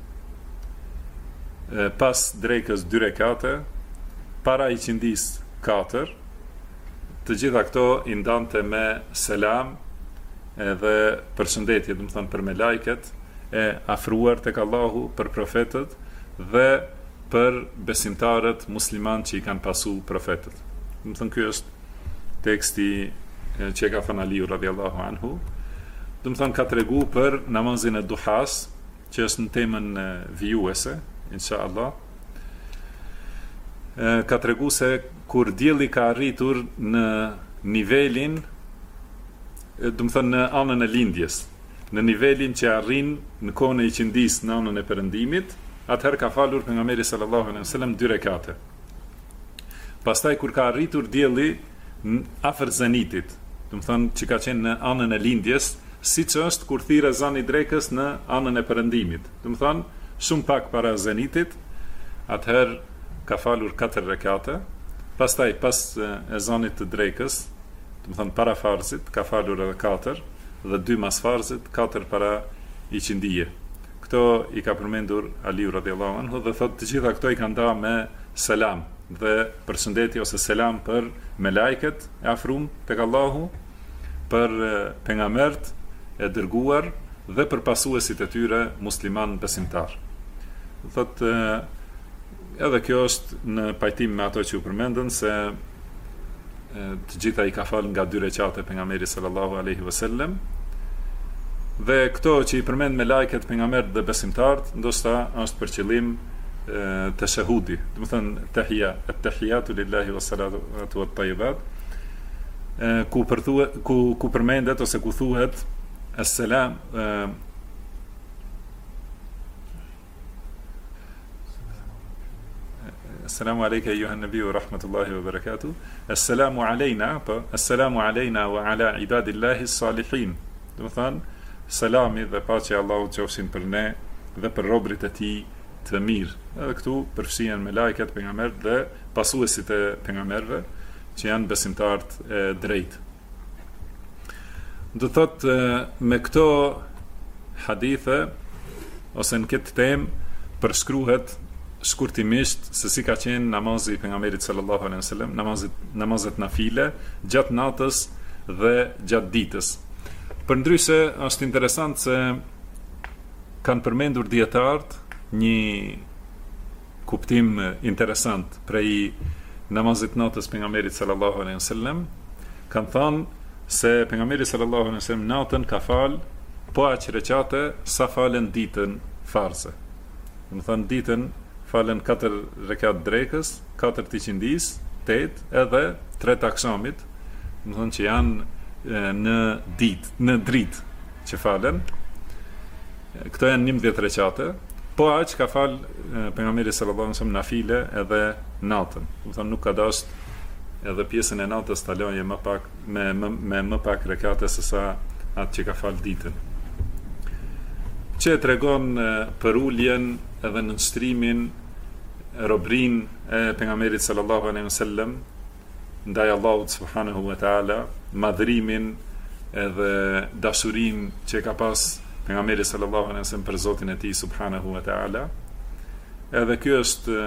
Pas drekës 2 rekate, para iqindis 4. Të gjitha këto i ndante me selam edhe përshëndetje, do të thonë për me lajket e afruar tek Allahu, për profetët dhe për besimtarët musliman që i kanë pasu profetët. Do të thonë ky është teksti që ka thënë Aliu radhiyallahu anhu. Do të thonë ka tregu për namazin e duhas, që është në temën vijuese, inshallah. Ka tregu se kur dielli ka arritur në nivelin, do të thonë në anën e lindjes, në nivelin që arrin në kohën e iqindis në anën e perëndimit, atëherë ka falur pejgamberi sallallahu alaihi wasallam 2 rekate. Pastaj kur ka arritur dielli afër zenitit, do të thonë që ka qenë në anën e lindjes, siç është kur thirrë ezani i drekës në anën e perëndimit, do të thonë shumë pak para zenitit, atëherë ka falur 4 rekate, Pastaj pas ezanit të drekës, do të thënë para farzit, ka falur edhe 4 dhe 2 mas farzit, 4 para iqindije. Këto i ka përmendur Aliu radhiyallahu anhu dhe thotë të gjitha këto i kanë ndarë me selam dhe përshëndetje ose selam për me lajket e afrum tek Allahu, për pejgambert e dërguar dhe për pasuesit e tyre musliman besimtar. Thotë edhe kjo është në pajtim me ato që u përmendën se të gjitha i ka falë nga 2 recate pejgamberi sallallahu alaihi wasallam. Dhe këto që i përmend me lajket pejgambert dhe besimtarët, ndoshta është për qëllim të shahudi, do të thënë tahiyatu lillahi wassalatu wat-tayyibat, ku përmendet ose ku thuhet assalam Assalamu alayka ayyuhan nabiyyu wa rahmatullahi wa barakatuh. Assalamu alayna, assalamu alayna wa ala ibadillahi s-salihin. Do të thënë selami dhe paqja e Allahut qofshin për ne dhe për robërit e tij të mirë. Edhe këtu përfshihen me lajket pejgambert dhe pasuesit e pejgamberëve që janë besimtarët e drejtë. Do thotë me këto hadithe ose në këtë temë përshkruhet shkurtimisht se si ka qenë namazi i pejgamberit sallallahu alaihi wasallam, namazet nafile gjatë natës dhe gjatë ditës. Përndryshe është interesant se kanë përmendur dietarët një kuptim interesant prej namazit natës pejgamberit sallallahu alaihi wasallam. Kanë thënë se pejgamberi sallallahu alaihi wasallam natën ka fal po aq recate sa falen ditën farze. Do të thënë ditën falen 4 rekat drekës, 4 të iqindis, 8 edhe 3 të akşamit, do të thënë që janë në dritë që falen. Këto janë 11 recate, po aq ka fal pejgamberi sallallahu alaihi wasallam nafile edhe natën. Do të thënë nuk ka dashur edhe pjesën e natës ta lëje më pak me më pak rekate se sa atë që ka fal ditën. Që tregon për uljen edhe në nështrimin robrin e pejgamberit sallallahu alaihi wasallam ndaj Allahut subhanahu wa taala, madhrimin edhe dashurinë që ka pas pejgamberi sallallahu alaihi wasallam për Zotin e tij subhanahu wa taala. Edhe ky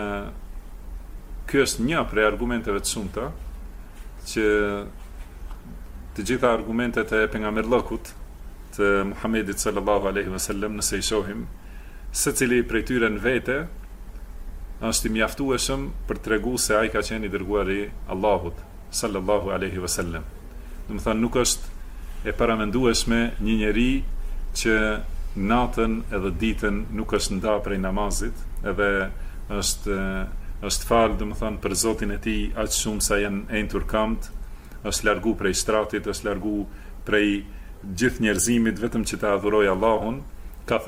është një prej argumenteve të shumta që të gjitha argumentet e pejgamberllokut të Muhamedit sallallahu alaihi wasallam, nëse i shohim, secili prej tyre në vete është i mjaftueshëm për t'tregu se ai ka qenë i dërguari Allahut sallallahu alaihi wasallam. Do të thënë nuk është e paramendueshme një njeri që natën edhe ditën nuk është nda prej namazit, edhe është falë, do të thënë, për Zotin e tij aq shumë sa janë entur këmbët, është largu prej shtratit, është largu prej gjithë njerëzimit vetëm që të adhuroj Allahun. Ka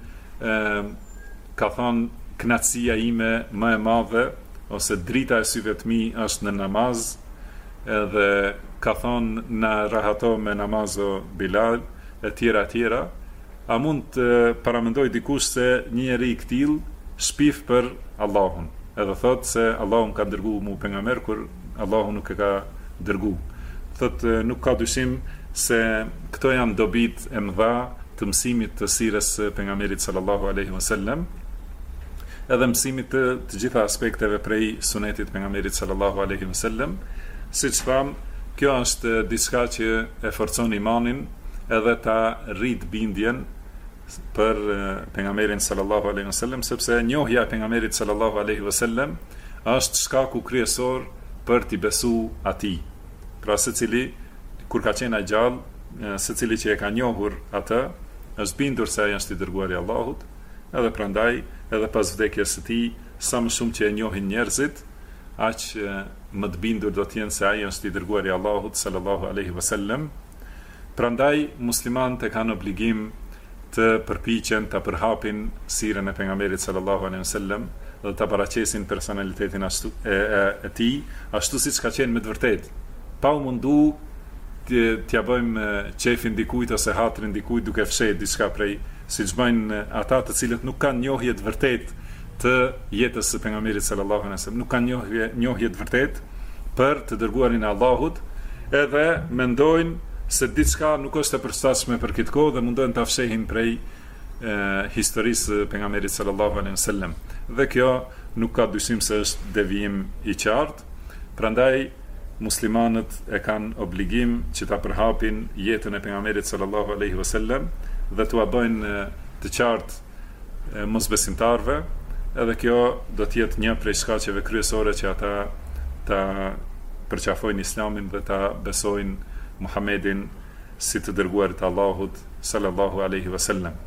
thonë knatësia ime më e madhe ose drita e syve të mi është në namaz, edhe ka thonë na rahato me namazo Bilal e tjera. A mund të paramendoj dikush se një njeri i këtill shpif për Allahun, edhe thot se Allahun ka dërgu mu pejgamber kur Allahu nuk e ka dërgu. Thot nuk ka dyshim se këto janë dobit e mëdha të mësimit të sirës së pejgamberit sallallahu alaihi wasallam, edhe mësimit të gjitha aspekteve prej sunetit pejgamberit sallallahu alaihi wasallam. Siç tham, kjo është diçka që e forcon imanin edhe ta rrit bindjen për pejgamberin sallallahu alaihi wasallam, sepse njohja e pejgamberit sallallahu alaihi wasallam është shkaku kryesor për t'i besu atij. Pra secili kur ka qenë gjallë, secili që e ka njohur atë, është bindur se ai është i dërguari i Allahut, edhe prandaj edhe pas vdekjes së tij, sa më shumë që e njohin njerëzit, aq më të bindur do të jenë se ai është i dërguari i Allahut sallallahu alaihi wasallam. Prandaj muslimanët e kanë obligim të përpiqen ta përhapin sirën e pejgamberit sallallahu alaihi wasallam dhe ta paraqesin personalitetin e tij ashtu siç ka qenë me të vërtetë, pa u mundu t'ja bëjmë qefin dikujt ose hatrin dikujt duke fshehur diçka prej, siç bëjnë ata të cilët nuk kanë njohje të vërtetë të jetës së pejgamberit sallallahu alaihi wasallam, nuk kanë njohje të vërtetë për të dërguarin e Allahut, edhe mendojnë se diçka nuk është e përshtatshme për këtë kohë dhe mundojnë ta fshehin prej historisë pejgamberit sallallahu alaihi wasallam. Dhe kjo nuk ka dyshim se është devijim i qartë. Prandaj muslimanët e kanë obligim që ta përhapin jetën e pejgamberit sallallahu alaihi wasallam dhe t'ua bëjnë të qartë mosbesimtarve, edhe kjo do të jetë një prej shkaqeve kryesore që ata ta përqafojnë Islamin dhe ta besojnë Muhammedin si të dërguarit të Allahut sallallahu alaihi wasallam.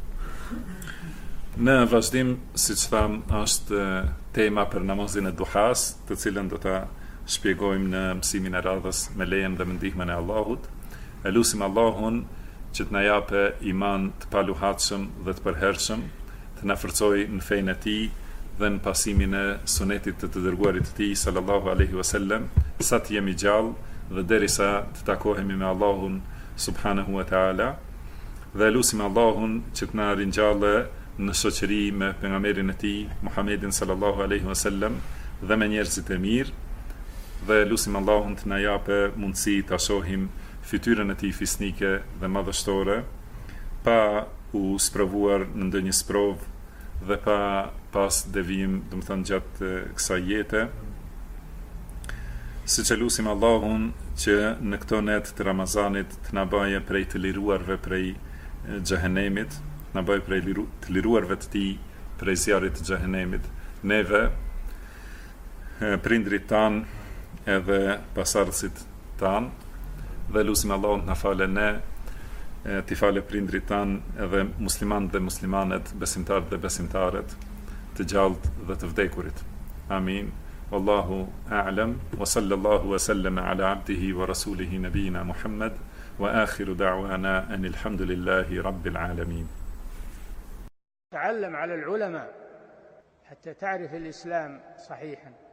Në vazhdim, siç tham, është tema për namazin e duhas, të cilën do ta shpjegojmë në mësimin e radhës me lejen dhe me ndihmën e Allahut. E lutim Allahun që të na japë iman të paluhatshëm dhe të përhershëm, të na forcojë në fenë e tij dhe në pasimin e sunetit të dërguarit të tij sallallahu alaihi wasallam, sa të jemi gjallë dhe derisa të takohemi me Allahun subhanahu wa taala. Dhe lutim Allahun që të na ringjallë në shoqëri me pejgamberin e tij Muhammedin sallallahu alaihi wasallam dhe me njerëzit e mirë, dhe lutim Allahun të na japë mundësi ta shohim fytyrën e tij fisnike dhe madhështore, pa u sprovuar në ndonjë sprovë dhe pa pas devijim, do të thënë gjatë kësaj jete. Siç e lutim Allahun që në këto net të Ramazanit të na bëjë prej të liruarve prej xhehenemit, na bëjë prej të liruarve të tij prej zjarrit të xhehenemit, neve, prindrit tan edhe pasardhësit tan, dhe lutim Allahun të na falë ne, t'i falë prindrit tan edhe muslimanët dhe muslimanet, besimtarët dhe besimtaret, të gjallët dhe të vdekurit. Amin. Wallahu a'lam, wa sallallahu wa sallama ala abdihi wa rasulihi nabiyina Muhammad, wa akhiru da'wana anil hamdulillahi rabbil alamin. تعلم على العلماء حتى تعرف الإسلام صحيحا.